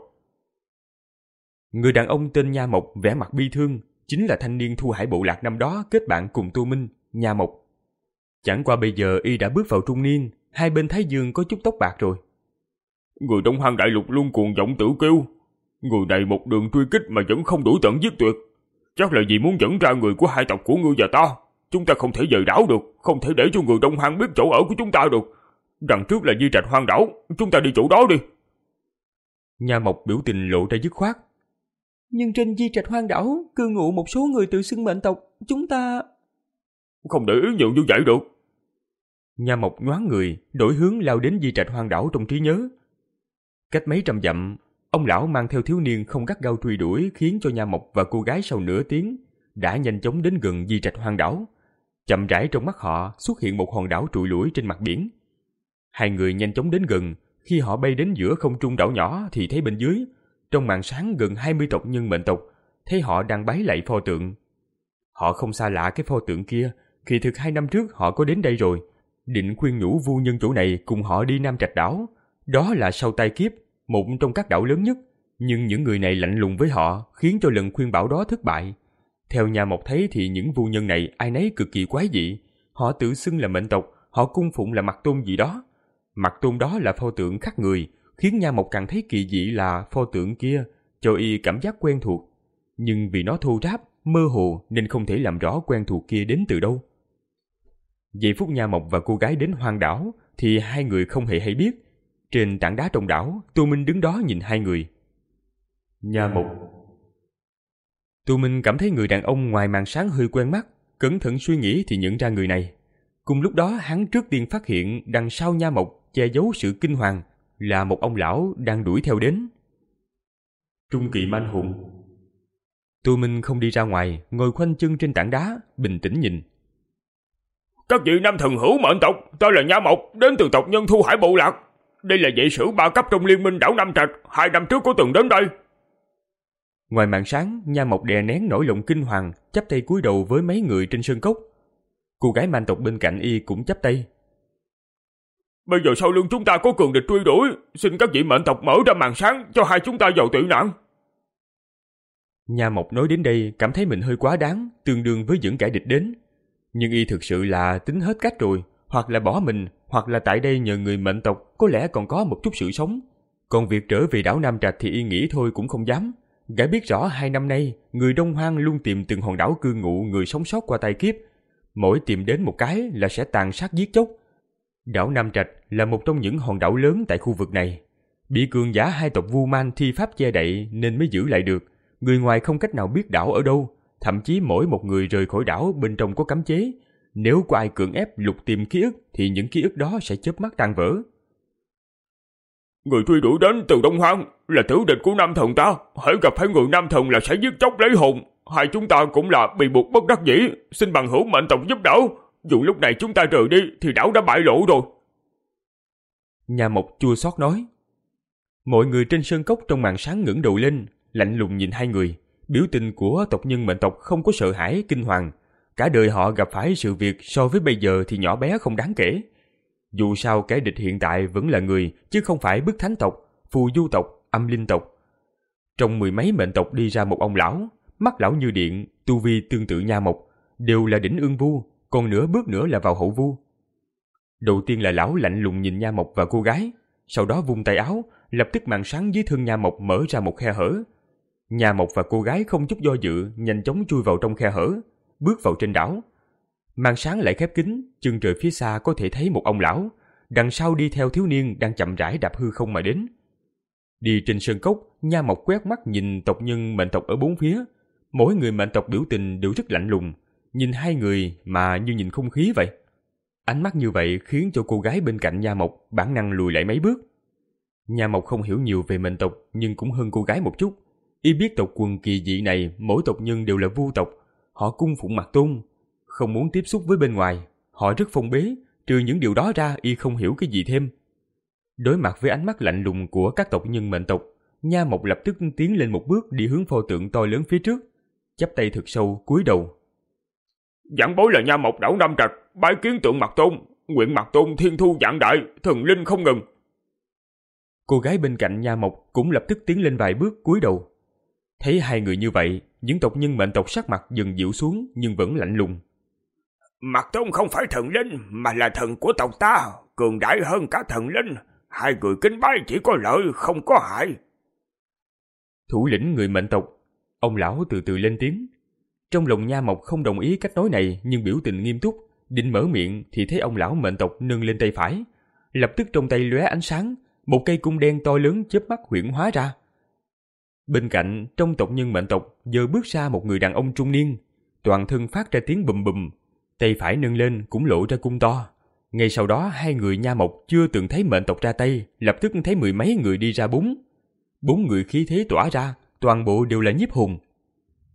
Người đàn ông tên Nha Mộc vẻ mặt bi thương, chính là thanh niên Thu Hải bộ lạc năm đó kết bạn cùng Tu Minh, Nha Mộc. Chẳng qua bây giờ y đã bước vào trung niên, hai bên thái dương có chút tóc bạc rồi. Người Đông Hoang đại lục luôn cuồng vọng tự kiêu, người này một đường truy kích mà vẫn không đuổi tận giết tuyệt. Chắc là vì muốn dẫn ra người của hai tộc của ngươi và ta. Chúng ta không thể rời đảo được, không thể để cho người Đông Hoang biết chỗ ở của chúng ta được. Đằng trước là Di Trạch Hoang đảo, chúng ta đi chỗ đó đi. Nha Mộc biểu tình lộ ra dứt khoát. Nhưng trên Di Trạch Hoang đảo cư ngụ một số người tự xưng mệnh tộc, chúng ta... Không để ý nhiều như vậy được. Nha Mộc nhoáng người, đổi hướng lao đến Di Trạch Hoang đảo trong trí nhớ. Cách mấy trăm dặm, ông lão mang theo thiếu niên không gắt gao truy đuổi khiến cho Nha Mộc và cô gái sau nửa tiếng đã nhanh chóng đến gần di trạch hoang đảo. Chậm rãi trong mắt họ xuất hiện một hòn đảo trụi lủi trên mặt biển. Hai người nhanh chóng đến gần. Khi họ bay đến giữa không trung đảo nhỏ thì thấy bên dưới, trong màn sáng gần hai mươi tộc nhân mệnh tộc, thấy họ đang bái lạy pho tượng. Họ không xa lạ cái pho tượng kia, kỳ thực hai năm trước họ có đến đây rồi, định khuyên nhủ vu nhân chỗ này cùng họ đi Nam Trạch đảo. Đó là sau tai kiếp, một trong các đảo lớn nhất, nhưng những người này lạnh lùng với họ, khiến cho lần khuyên bảo đó thất bại. Theo nhà Mộc thấy thì những vu nhân này ai nấy cực kỳ quái dị. Họ tự xưng là mệnh tộc, họ cung phụng là mặt tôn gì đó. Mặt tôn đó là pho tượng khắc người, khiến Nha Mộc càng thấy kỳ dị là pho tượng kia cho y cảm giác quen thuộc. Nhưng vì nó thô ráp, mơ hồ nên không thể làm rõ quen thuộc kia đến từ đâu. Giây phút Nha Mộc và cô gái đến hoang đảo thì hai người không hề hay biết. Trên tảng đá trong đảo, Tô Minh đứng đó nhìn hai người. Nha Mộc. Tô Minh cảm thấy người đàn ông ngoài màn sáng hơi quen mắt, cẩn thận suy nghĩ thì nhận ra người này. Cùng lúc đó hắn trước tiên phát hiện đằng sau Nha Mộc che giấu sự kinh hoàng là một ông lão đang đuổi theo đến. Trung kỳ manh hùng. Tô Minh không đi ra ngoài, ngồi khoanh chân trên tảng đá, bình tĩnh nhìn. Các vị nam thần hữu mệnh tộc, tôi là Nha Mộc, đến từ tộc nhân Thu Hải Bộ Lạc. Đây là vệ sử ba cấp trong liên minh đảo Nam Trạch, hai năm trước có từng đến đây. Ngoài màn sáng, Nha Mộc đè nén nỗi lòng kinh hoàng, chắp tay cúi đầu với mấy người trên sơn cốc. Cô gái man tộc bên cạnh y cũng chắp tay. Bây giờ sau lưng chúng ta có cường địch truy đuổi, xin các vị mệnh tộc mở ra màn sáng cho hai chúng ta vào tị nạn. Nha Mộc nói đến đây cảm thấy mình hơi quá đáng, tương đương với dẫn kẻ địch đến. Nhưng y thực sự là tính hết cách rồi, hoặc là bỏ mình, hoặc là tại đây nhờ người mệnh tộc có lẽ còn có một chút sự sống. Còn việc trở về đảo Nam Trạch thì y nghĩ thôi cũng không dám. Gã biết rõ hai năm nay, người Đông Hoang luôn tìm từng hòn đảo cư ngụ người sống sót qua tai kiếp. Mỗi tìm đến một cái là sẽ tàn sát giết chóc. Đảo Nam Trạch là một trong những hòn đảo lớn tại khu vực này. Bị cường giả hai tộc Vu Man thi pháp che đậy nên mới giữ lại được. Người ngoài không cách nào biết đảo ở đâu. Thậm chí mỗi một người rời khỏi đảo bên trong có cấm chế. Nếu có ai cưỡng ép lục tìm ký ức thì những ký ức đó sẽ chớp mắt tan vỡ. Người truy đuổi đến từ Đông Hoang là tử địch của nam thần ta. Hãy gặp phải người nam thần là sẽ giết chóc lấy hồn. Hai chúng ta cũng là bị buộc bất đắc dĩ. Xin bằng hữu mệnh tộc giúp đỡ. Dù lúc này chúng ta rời đi thì đảo đã bại lộ rồi. Nha Mộc chua xót nói. Mọi người trên sơn cốc trong màn sáng ngẩng đầu lên, lạnh lùng nhìn hai người. Biểu tình của tộc nhân mệnh tộc không có sợ hãi, kinh hoàng. Cả đời họ gặp phải sự việc so với bây giờ thì nhỏ bé không đáng kể. Dù sao kẻ địch hiện tại vẫn là người, chứ không phải bức thánh tộc, phù du tộc, âm linh tộc. Trong mười mấy mệnh tộc đi ra một ông lão, mắt lão như điện, tu vi tương tự Nha Mộc, đều là đỉnh ương vu, còn nửa bước nữa là vào hậu vu. Đầu tiên là lão lạnh lùng nhìn Nha Mộc và cô gái, sau đó vung tay áo, lập tức màn sáng dưới thân Nha Mộc mở ra một khe hở. Nha Mộc và cô gái không chút do dự, nhanh chóng chui vào trong khe hở, bước vào trên đảo. Màn sáng lại khép kín, chân trời phía xa có thể thấy một ông lão, đằng sau đi theo thiếu niên đang chậm rãi đạp hư không mà đến. Đi trên sơn cốc, Nha Mộc quét mắt nhìn tộc nhân mệnh tộc ở bốn phía. Mỗi người mệnh tộc biểu tình đều rất lạnh lùng, nhìn hai người mà như nhìn không khí vậy. Ánh mắt như vậy khiến cho cô gái bên cạnh Nha Mộc bản năng lùi lại mấy bước. Nha Mộc không hiểu nhiều về mệnh tộc nhưng cũng hơn cô gái một chút. Y biết tộc quần kỳ dị này mỗi tộc nhân đều là vu tộc, họ cung phụng mặt tôn, không muốn tiếp xúc với bên ngoài, họ rất phong bế, trừ những điều đó ra y không hiểu cái gì thêm. Đối mặt với ánh mắt lạnh lùng của các tộc nhân mệnh tộc, Nha Mộc lập tức tiến lên một bước đi hướng pho tượng to lớn phía trước, chắp tay thật sâu cúi đầu. Giảng bối là Nha Mộc đảo Nam Trạch, bái kiến tượng Mặt Tôn, nguyện Mặt Tôn thiên thu vạn đại, thần linh không ngừng. Cô gái bên cạnh Nha Mộc cũng lập tức tiến lên vài bước cúi đầu. Thấy hai người như vậy, những tộc nhân mệnh tộc sắc mặt dần dịu xuống nhưng vẫn lạnh lùng. Mặt Tôn không phải thần linh mà là thần của tộc ta, cường đại hơn cả thần linh. Hai người kính bái chỉ có lợi không có hại. Thủ lĩnh người mệnh tộc, ông lão từ từ lên tiếng. Trong lòng Nha Mộc không đồng ý cách nói này nhưng biểu tình nghiêm túc, định mở miệng thì thấy ông lão mệnh tộc nâng lên tay phải. Lập tức trong tay lóe ánh sáng, một cây cung đen to lớn chớp mắt huyễn hóa ra. Bên cạnh, trong tộc nhân mệnh tộc giờ bước ra một người đàn ông trung niên, toàn thân phát ra tiếng bùm bùm, tay phải nâng lên cũng lộ ra cung to. Ngay sau đó hai người Nha Mộc chưa từng thấy mệnh tộc ra tay, lập tức thấy mười mấy người đi ra bốn. Bốn người khí thế tỏa ra, toàn bộ đều là nhiếp hồn.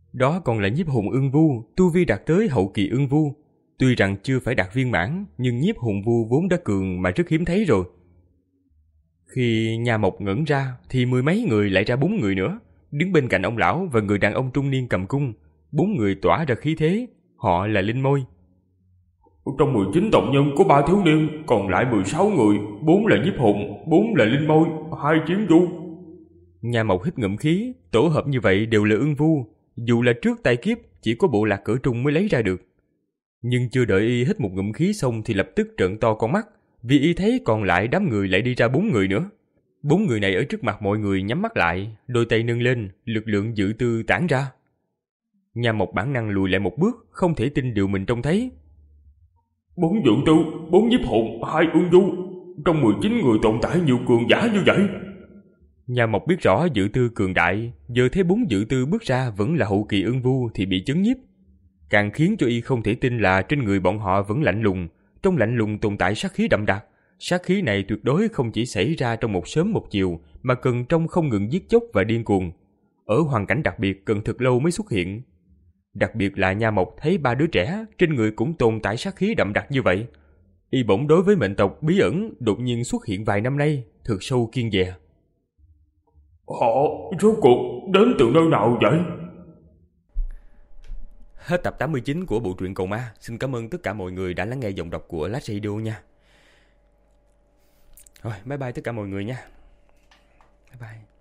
Đó còn là nhiếp hồn ưng vu, tu vi đạt tới hậu kỳ ưng vu. Tuy rằng chưa phải đạt viên mãn, nhưng nhiếp hồn vu vốn đã cường mà rất hiếm thấy rồi. Khi nhà Mộc ngẩn ra thì mười mấy người lại ra bốn người nữa, đứng bên cạnh ông lão và người đàn ông trung niên cầm cung. Bốn người tỏa ra khí thế, họ là linh môi. Trong mười chín tộc nhân có ba thiếu niên, còn lại mười sáu người, bốn là nhiếp hồn, bốn là linh môi, hai chiến du. Nhà Mộc hít ngụm khí, tổ hợp như vậy đều là ưng vu, dù là trước tai kiếp chỉ có bộ lạc cỡ trung mới lấy ra được. Nhưng chưa đợi y hít một ngụm khí xong thì lập tức trợn to con mắt, vì y thấy còn lại đám người lại đi ra bốn người nữa. Bốn người này ở trước mặt mọi người nhắm mắt lại, đôi tay nâng lên, lực lượng dự tư tản ra. Nhà Mộc bản năng lùi lại một bước, không thể tin điều mình trông thấy. Bốn dự tư, bốn nhiếp hồn, hai ưng du. Trong mười chín người tồn tại nhiều cường giả như vậy. Nhà Mộc biết rõ dự tư cường đại, giờ thấy bốn dự tư bước ra vẫn là hậu kỳ ưng vu thì bị chấn nhiếp. Càng khiến cho y không thể tin là trên người bọn họ vẫn lạnh lùng, trong lạnh lùng tồn tại sát khí đậm đặc. Sát khí này tuyệt đối không chỉ xảy ra trong một sớm một chiều, mà cần trong không ngừng giết chóc và điên cuồng. Ở hoàn cảnh đặc biệt cần thật lâu mới xuất hiện. Đặc biệt là Nha Mộc thấy ba đứa trẻ trên người cũng tồn tại sát khí đậm đặc như vậy. Y bỗng đối với mệnh tộc bí ẩn đột nhiên xuất hiện vài năm nay thực sâu kiêng dè. Họ rốt cuộc đến từ nơi nào vậy? Hết tập tám mươi chín của bộ truyện Cầu Ma. Xin cảm ơn tất cả mọi người đã lắng nghe giọng đọc của Last Radio nha. Rồi, bye bye tất cả mọi người nha. Bye bye.